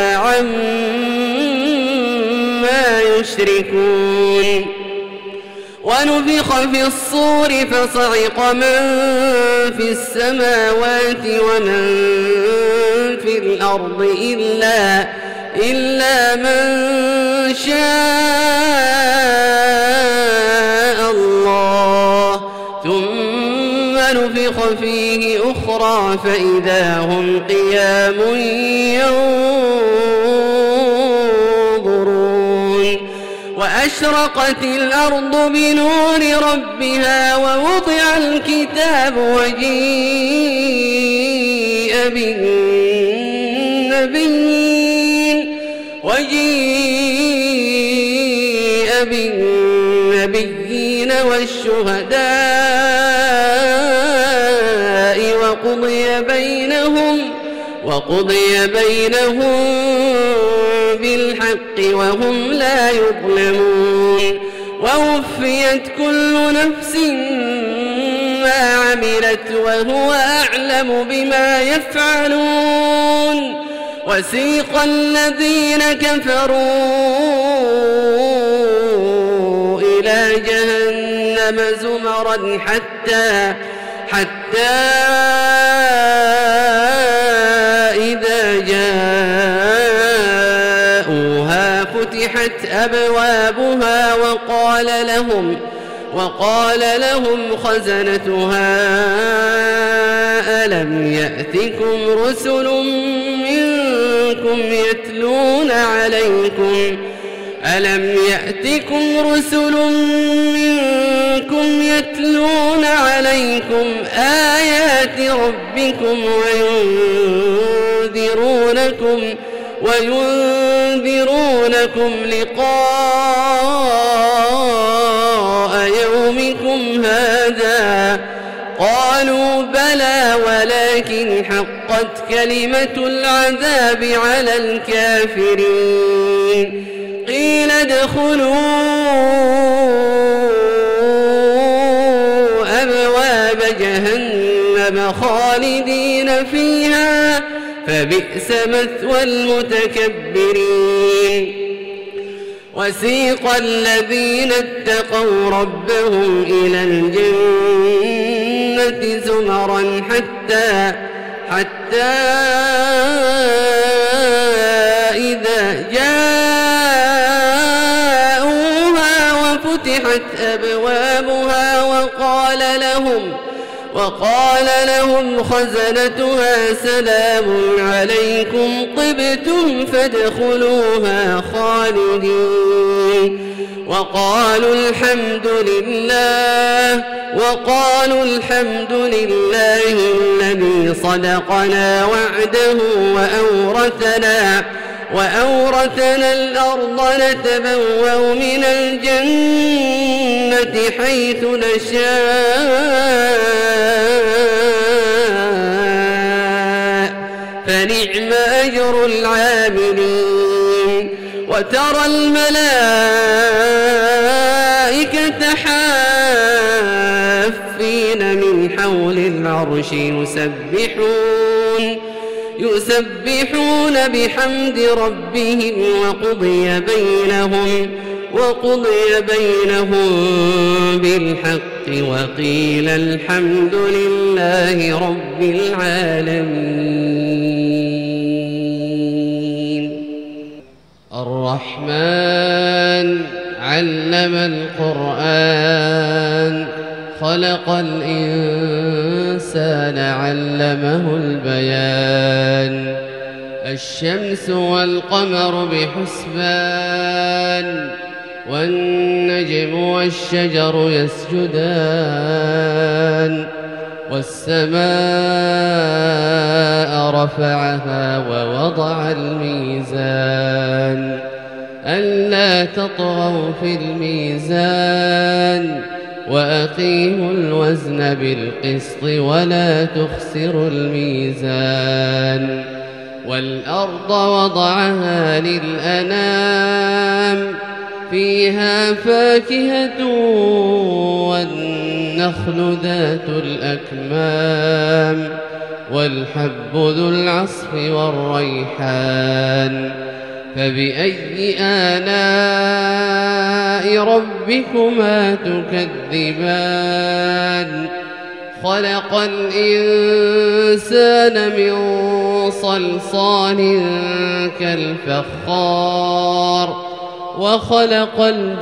عما يشركون ونفخ في الصور فصعق من في السماوات ومن في الأرض إلا, إلا من شاء الله ثم نفخ فيه أخرى فإذا هم قيام ينظرون وأشرقت الأرض بنور ربها ووضع الكتاب وجيء بالنبيين وجيء بالنبيين والشهداء وقضي بينهم وقضي بينهم بالحق وهم لا يظلمون ووفيت كل نفس ما عملت وهو أعلم بما يفعلون وسيق الذين كفروا إلى جهنم زمرا حتى حتى إذا جاءوها فتحت أبوابها وقال لهم وقال لهم خزنتها ألم يأتكم رسل منكم يتلون عليكم ألم يأتكم رسل منكم يتلون عليكم آيات ربكم وينذرونكم وينذرونكم لقاء يومكم هذا قالوا بلى ولكن حقت كلمة العذاب على الكافرين قيل ادخلوا أبواب جهنم خالدين فيها فبئس مثوى المتكبرين وسيق الذين اتقوا ربهم إلى الجنة زمرا حتى حتى إذا جاءوها وفتحت أبوابها وقال لهم وقال لهم خزنتها سلام عليكم طبتم فادخلوها خالدين وقالوا الحمد لله وقالوا الحمد لله الذي صدقنا وعده وأورثنا وأورثنا الأرض نتبوأ من الجنة حيث نشاء فنعم أجر العاملين وترى الملائكة حافين من حول العرش يسبحون يسبحون بحمد ربهم وقضي بينهم وقضي بينهم بالحق وقيل الحمد لله رب العالمين الرحمن علم القرآن خلق الإنسان علمه البيان الشمس والقمر بحسبان والنجم والشجر يسجدان والسماء رفعها ووضع الميزان ألا تطغوا في الميزان وأقيموا الوزن بالقسط ولا تخسروا الميزان والأرض وضعها للأنام فيها فاكهة والنخل ذات الأكمام والحب ذو العصف والريحان فبأي آلاء ربكما تكذبان خلق الإنسان من صلصال كالفخار وخلق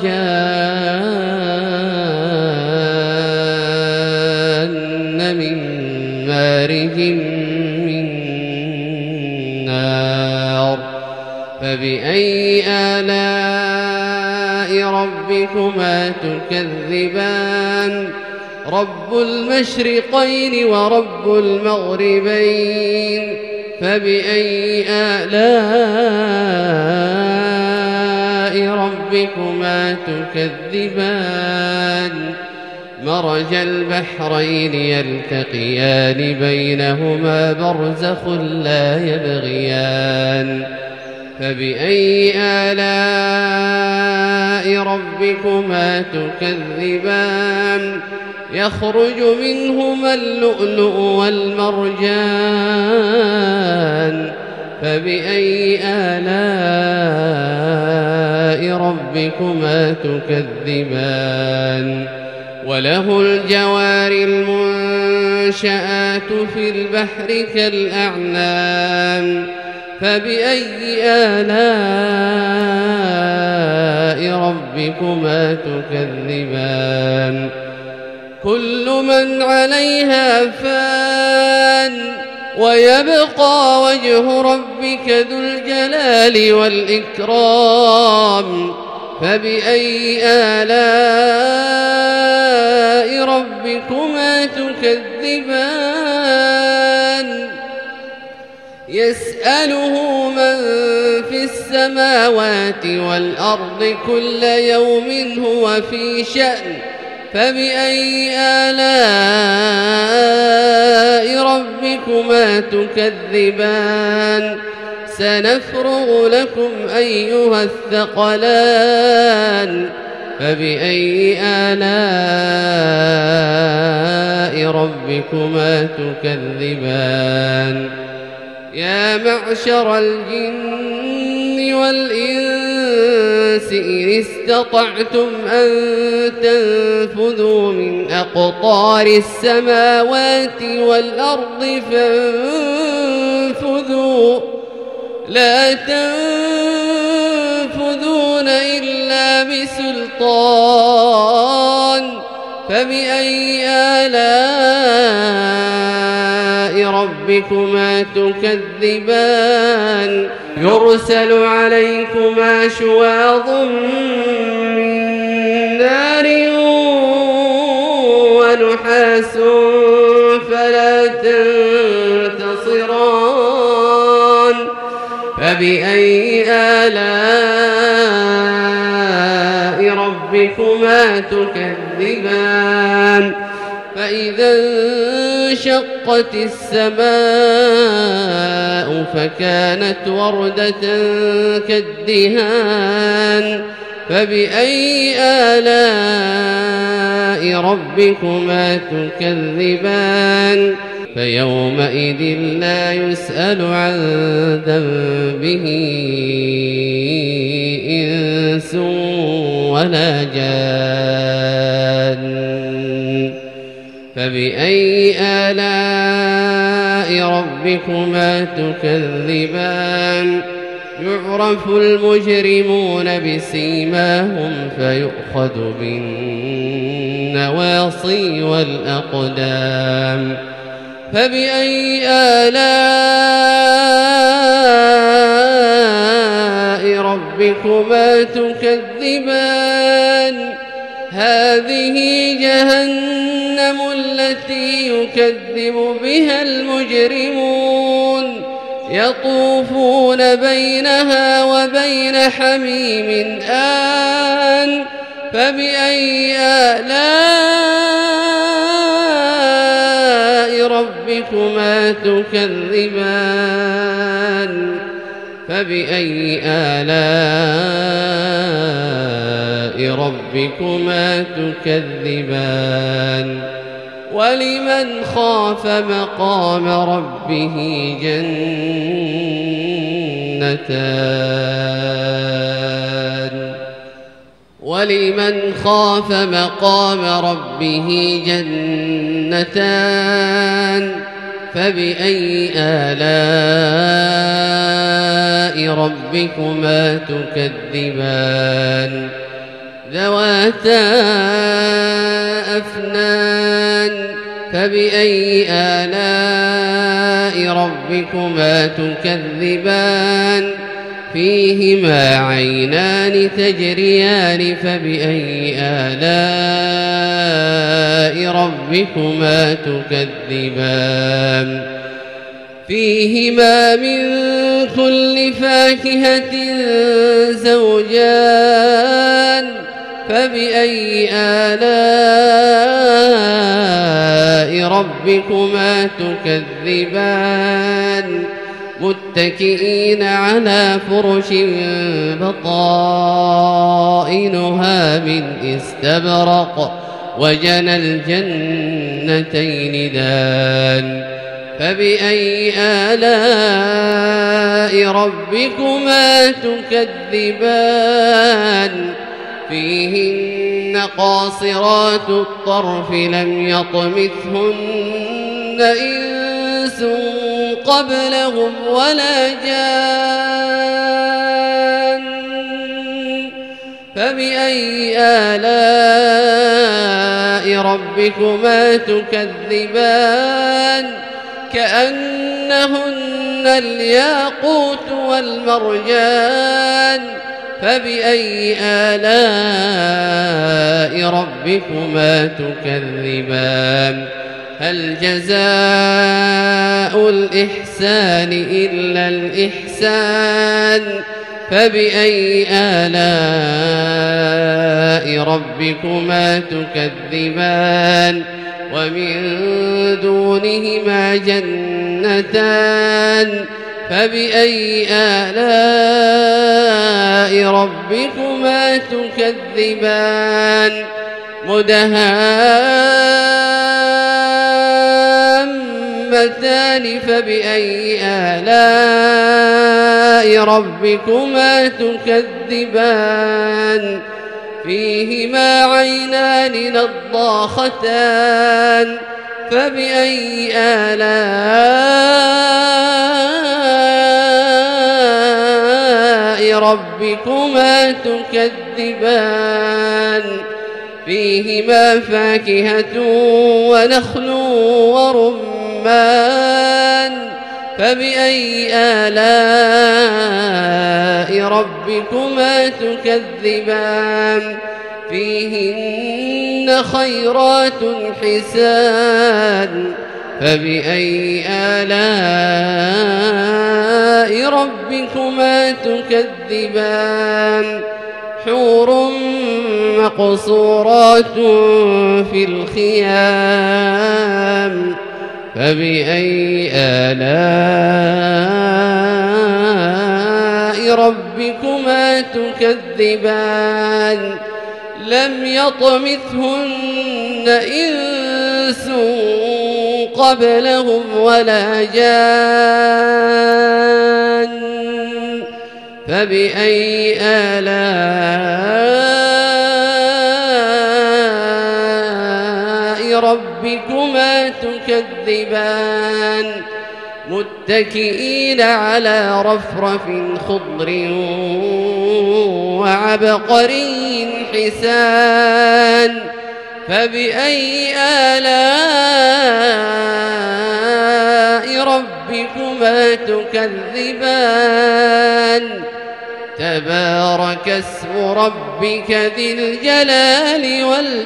الجان من مارج من نار فبأي آلاء ربكما تكذبان رب المشرقين ورب المغربين فبأي آلاء ربكما تكذبان مرج البحرين يلتقيان بينهما برزخ لا يبغيان فبأي آلاء ربكما تكذبان يخرج منهما اللؤلؤ والمرجان فبأي آلاء ربكما تكذبان وله الجوار المنشآت في البحر كالأعلام فبأي آلاء ربكما تكذبان كل من عليها فان ويبقى وجه ربك ذو الجلال والإكرام فبأي آلاء ربكما تكذبان يسأله من في السماوات والأرض كل يوم هو في شأن فبأي آلاء ربكما تكذبان سنفرغ لكم أيها الثقلان فبأي آلاء ربكما تكذبان يا معشر الجن والإنس إن استطعتم أن تنفذوا من أقطار السماوات والأرض فانفذوا لا تنفذون إلا بسلطان فبأي آلاء ربكما تكذبان يرسل عليكما شواظ من نار ونحاس فلا تنتصران فبأي آلاء ربكما تكذبان فإذا انشقت السماء فكانت وردة كالدهان فبأي آلاء ربكما تكذبان فيومئذ لا يسأل عن ذنبه إنس ولا جان فبأي آلاء ربكما تكذبان يعرف المجرمون بسيماهم فيؤخذ بالنواصي والأقدام فبأي آلاء ربكما تكذبان هذه جهنم التي يكذب بها المجرمون يطوفون بينها وبين حميم آن فبأي آلاء ربكما تكذبان فبأي آلاء ربكما تكذبان ولمن خاف مقام ربه جنتان ولمن خاف مقام ربه جنتان فبأي آلاء ربكما تكذبان ذواتا أفنان فبأي آلاء ربكما تكذبان فيهما عينان تجريان فبأي آلاء ربكما تكذبان فيهما من كل فاكهة زوجان فبأي آلاء ربكما تكذبان متكئين على فرش بطائنها من استبرق وجنى الجنتين دان فبأي آلاء ربكما تكذبان فيهن قاصرات الطرف لم يطمثهن إنس قبلهم ولا جان فبأي آلاء ربكما تكذبان كأنهن الياقوت والمرجان فبأي آلاء ربكما تكذبان هل جزاء الإحسان إلا الإحسان فبأي آلاء ربكما تكذبان ومن دونهما جنتان فبأي آلاء ربكما تكذبان مدهامتان فبأي آلاء ربكما تكذبان فيهما عينان نضاختان فبأي آلاء ربكما تكذبان فيهما فاكهة ونخل ورمان فبأي آلاء ربكما تكذبان فيهن خيرات حسان فبأي آلاء ربكما تكذبان حور مقصورات في الخيام فبأي آلاء ربكما تكذبان لم يطمثهن إنس قبلهم ولا جان فبأي آلاء ربكما تكذبان متكئين على رفرف خضر وعبقري حسان فبأي آلاء ربكما تكذبان تبارك اسم ربك ذي الجلال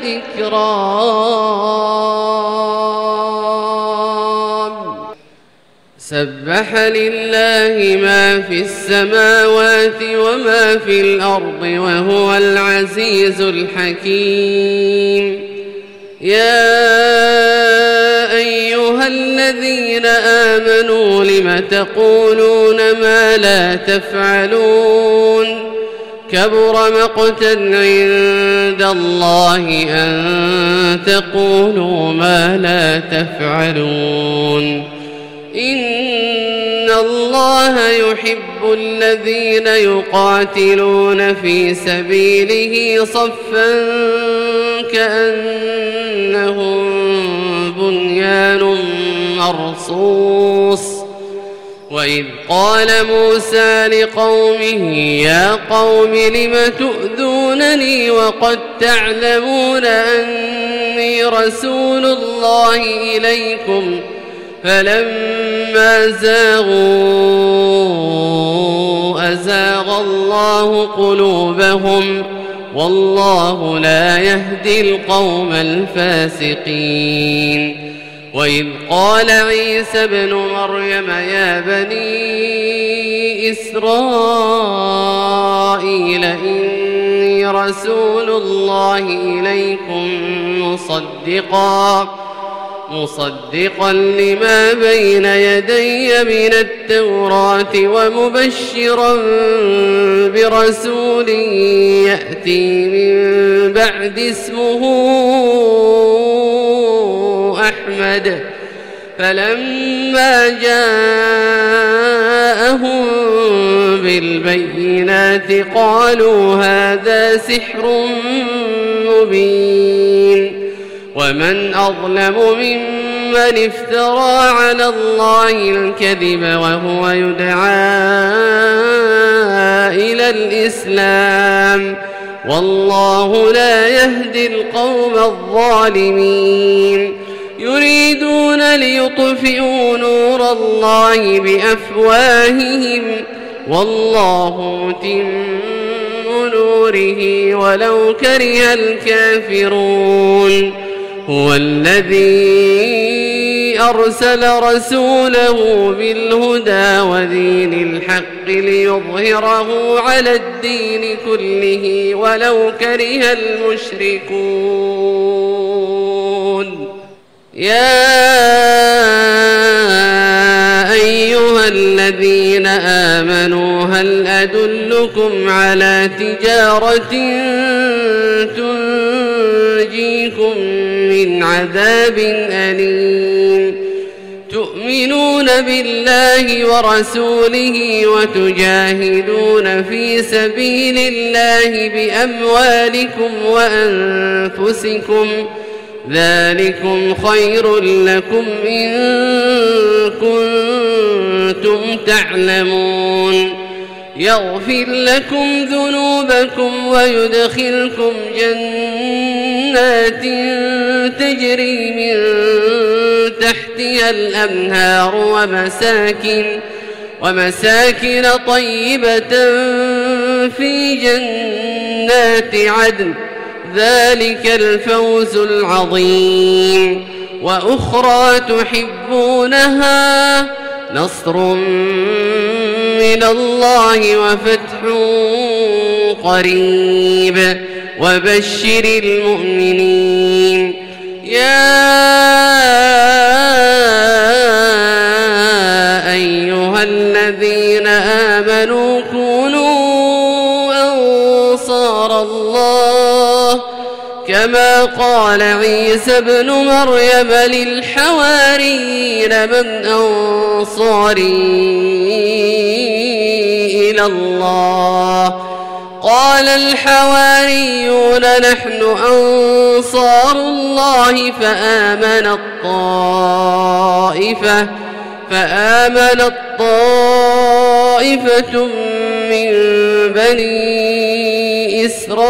والإكرام سبح لله ما في السماوات وما في الأرض وهو العزيز الحكيم يا أيها الذين آمنوا لم تقولون ما لا تفعلون كبر مقتا عند الله أن تقولوا ما لا تفعلون إن الله يحب الذين يقاتلون في سبيله صفا كأنهم بنيان مرصوص وإذ قال موسى لقومه يا قوم لم تؤذونني وقد تعلمون أني رسول الله إليكم فلما زاغوا أزاغ الله قلوبهم والله لا يهدي القوم الفاسقين وإذ قال عيسى ابن مريم يا بني إسرائيل إني رسول الله إليكم مصدقا مصدقا لما بين يدي من التوراة ومبشرا برسول يأتي من بعد اسمه أحمد فلما جاءهم بالبينات قالوا هذا سحر مبين ومن أظلم ممن من افترى على الله الكذب وهو يدعى إلى الإسلام والله لا يهدي القوم الظالمين يريدون ليطفئوا نور الله بأفواههم والله متم نوره ولو كره الكافرون هو الذي أرسل رسوله بالهدى ودين الحق ليظهره على الدين كله ولو كره المشركون يا أيها الذين آمنوا هل أدلكم على تجارة تنجيكم من عذاب أليم تؤمنون بالله ورسوله وتجاهدون في سبيل الله بأموالكم وأنفسكم ذلكم خير لكم إن كنتم تعلمون يغفر لكم ذنوبكم ويدخلكم جنات تجري من تحتها الأنهار ومساكن, ومساكن طيبة في جنات عدن ذلك الفوز العظيم وأخرى تحبونها نصر من الله وفتح قريب وبشر المؤمنين يا أيها الذين آمنوا كونوا أنصار الله كما قال عيسى ابن مريم للحواريين من أنصاري إلى الله قال الحواريون نحن أنصار الله فآمنت طائفة فآمنت طائفة من بني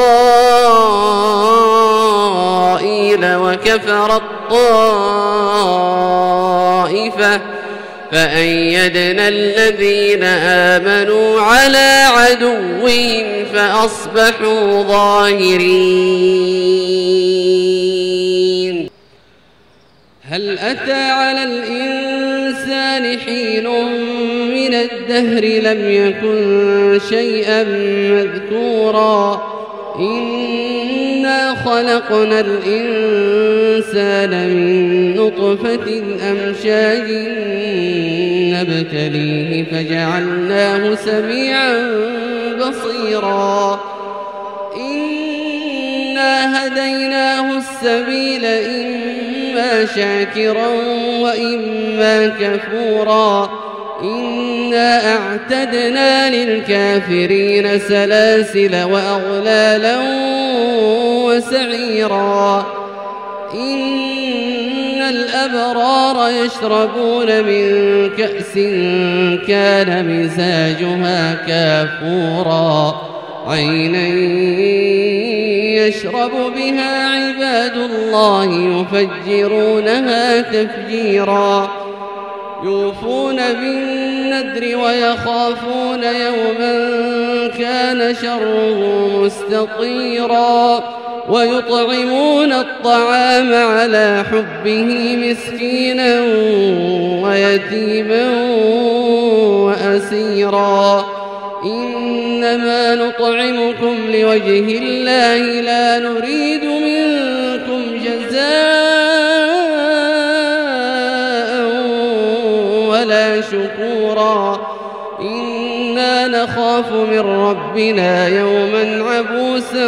إسرائيل وكفرت طائفة فأيدنا الذين آمنوا على عدوهم فأصبحوا ظاهرين هل أتى على الإنسان حين من الدهر لم يكن شيئا مذكورا إنا خلقنا الإنسان من نطفة أمشاج نبتليه فجعلناه سميعا بصيرا إنا هديناه السبيل إما شاكرا وإما كفورا إنا أعتدنا للكافرين سلاسل وأغلالا وسعيرا إن الأبرار يشربون من كأس كان مزاجها كافورا عينا يشرب بها عباد الله يفجرونها تفجيرا يوفون بالنذر ويخافون يوما كان شره مستطيرا ويطعمون الطعام على حبه مسكينا ويتيما وأسيرا إنما نطعمكم لوجه الله لا نريد منكم جزاء ولا شكورا إنا نخاف من ربنا يوما عبوسا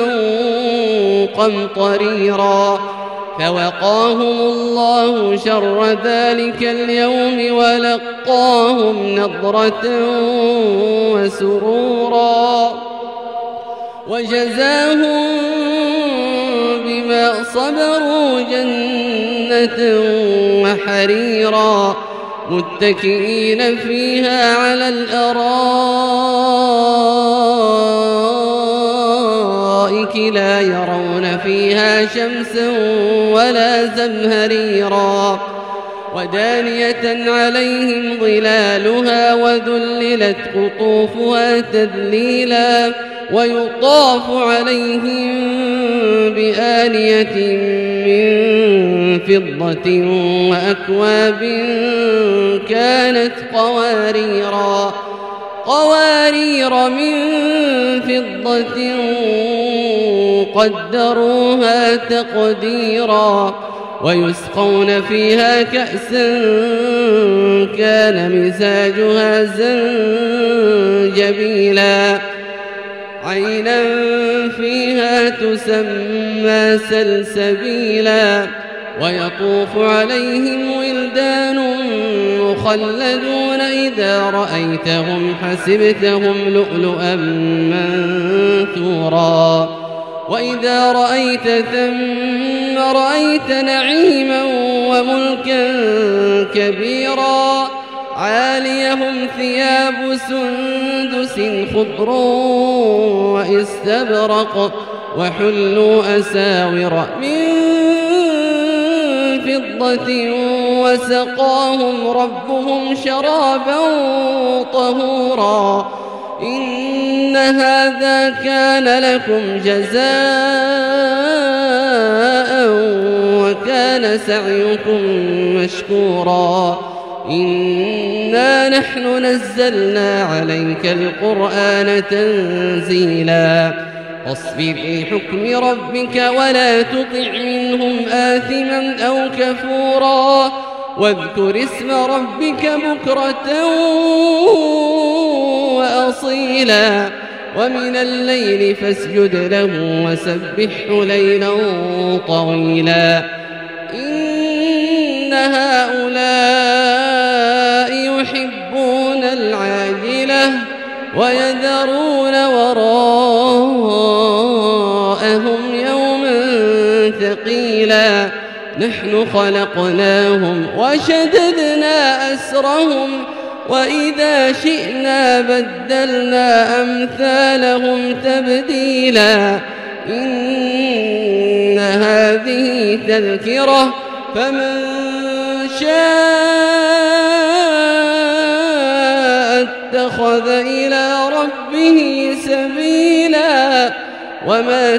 قمطريرا فوقاهم الله شر ذلك اليوم ولقاهم نضرة وسرورا وجزاهم بما بما صبروا جنة وحريرا متكئين فيها على الأرائك لا يرون فيها شمسا ولا زمهريرا ودانية عليهم ظلالها وذللت قطوفها تذليلا ويطاف عليهم بآنية من فضة وأكواب كانت قواريرا قوارير من فضة قدروها تقديرا ويسقون فيها كأسا كان مزاجها زنجبيلا عينا فيها تسمى سلسبيلا ويطوف عليهم ولدان مخلدون إذا رأيتهم حسبتهم لؤلؤا منثورا وإذا رأيت ثم رأيت نعيما وملكا كبيرا عاليهم ثياب سندس خضر واستبرق وحلوا أساور من فضة وسقاهم ربهم شرابا طهورا إن هذا كان لكم جزاء وكان سعيكم مشكورا إنا نحن نزلنا عليك القرآن تنزيلا فاصبر لحكم ربك ولا تطع منهم آثما أو كفورا واذكر اسم ربك بكرة وأصيلا ومن الليل فاسجد له وسبحه ليلا طويلا إن هؤلاء يحبون العاجلة ويذرون وراءهم يوما ثقيلا نحن خلقناهم وشددنا أسرهم وإذا شئنا بدلنا أمثالهم تبديلا إن هذه تذكرة فمن شاء اتخذ إلى ربه سبيلا وما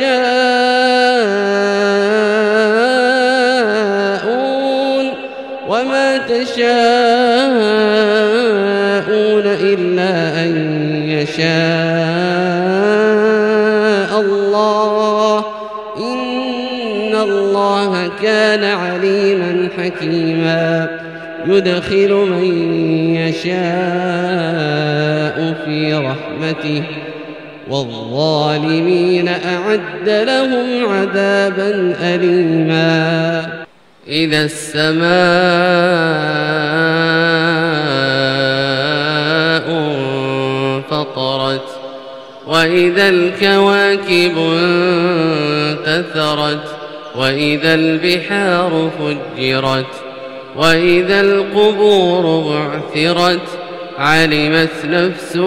تشاءون وما تشاءون إلا أن يشاء الله إن الله كان عليما حكيما يدخل من يشاء في رحمته والظالمين أعد لهم عذابا أليما إذا السماء انفطرت وإذا الكواكب انتثرت وإذا البحار فجرت وإذا القبور بعثرت علمت نفس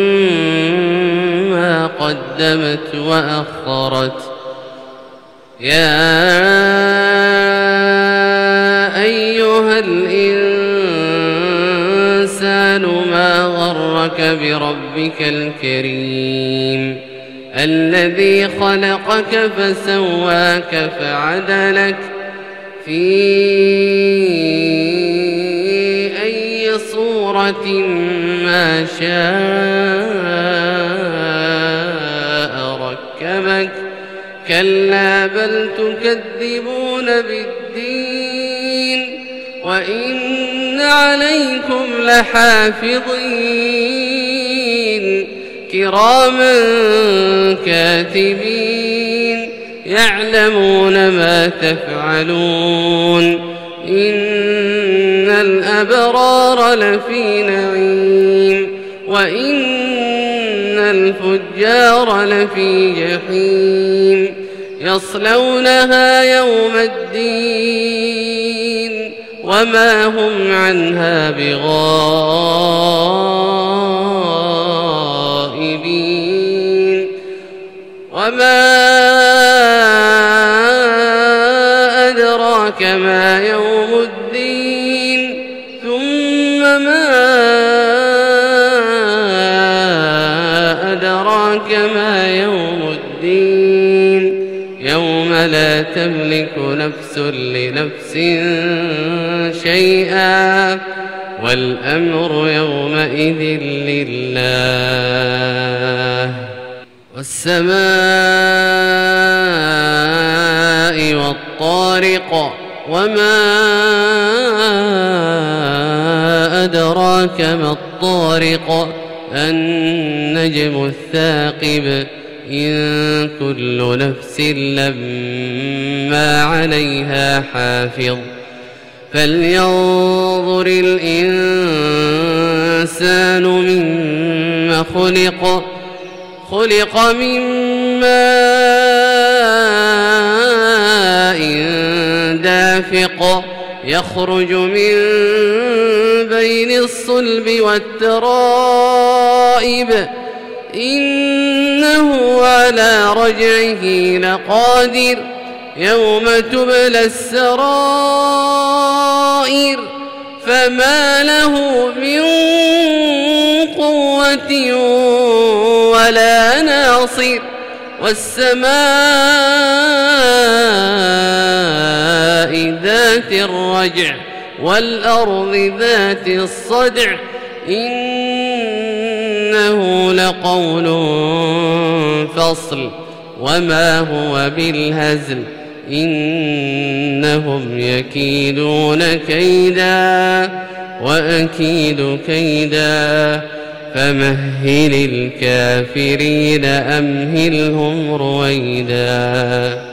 ما قدمت وأخرت يا أيها الإنسان ما غرك بربك الكريم الذي خلقك فسواك فعدلك في أي صورة ما شاء ركبك كلا بل تكذبون بالدين وإن عليكم لحافظين كراما كاتبين يعلمون ما تفعلون إن الأبرار لفي نعيم وإن الفجار لفي جحيم يصلونها يوم الدين وما هم عنها بغائبين وما أدراك ما يوم الدين ثم ما أدراك ما يوم الدين يوم لا تملك نفس لنفس شيئا والأمر يومئذ لله والسماء والطارق وما أدراك ما الطارق النجم الثاقب إن كل نفس لما عليها حافظ فلينظر الإنسان مما خلق خلق من ماء دافق يخرج من بين الصلب والترائب إنه على رجعه لقادر يوم تبلى السرائر فما له من قوة ولا ناصر والسماء ذات الرجع والأرض ذات الصدع إنه لقول فصل وما هو بالهزل إنهم يكيدون كيدا وأكيد كيدا فمهل الكافرين أمهلهم رويدا.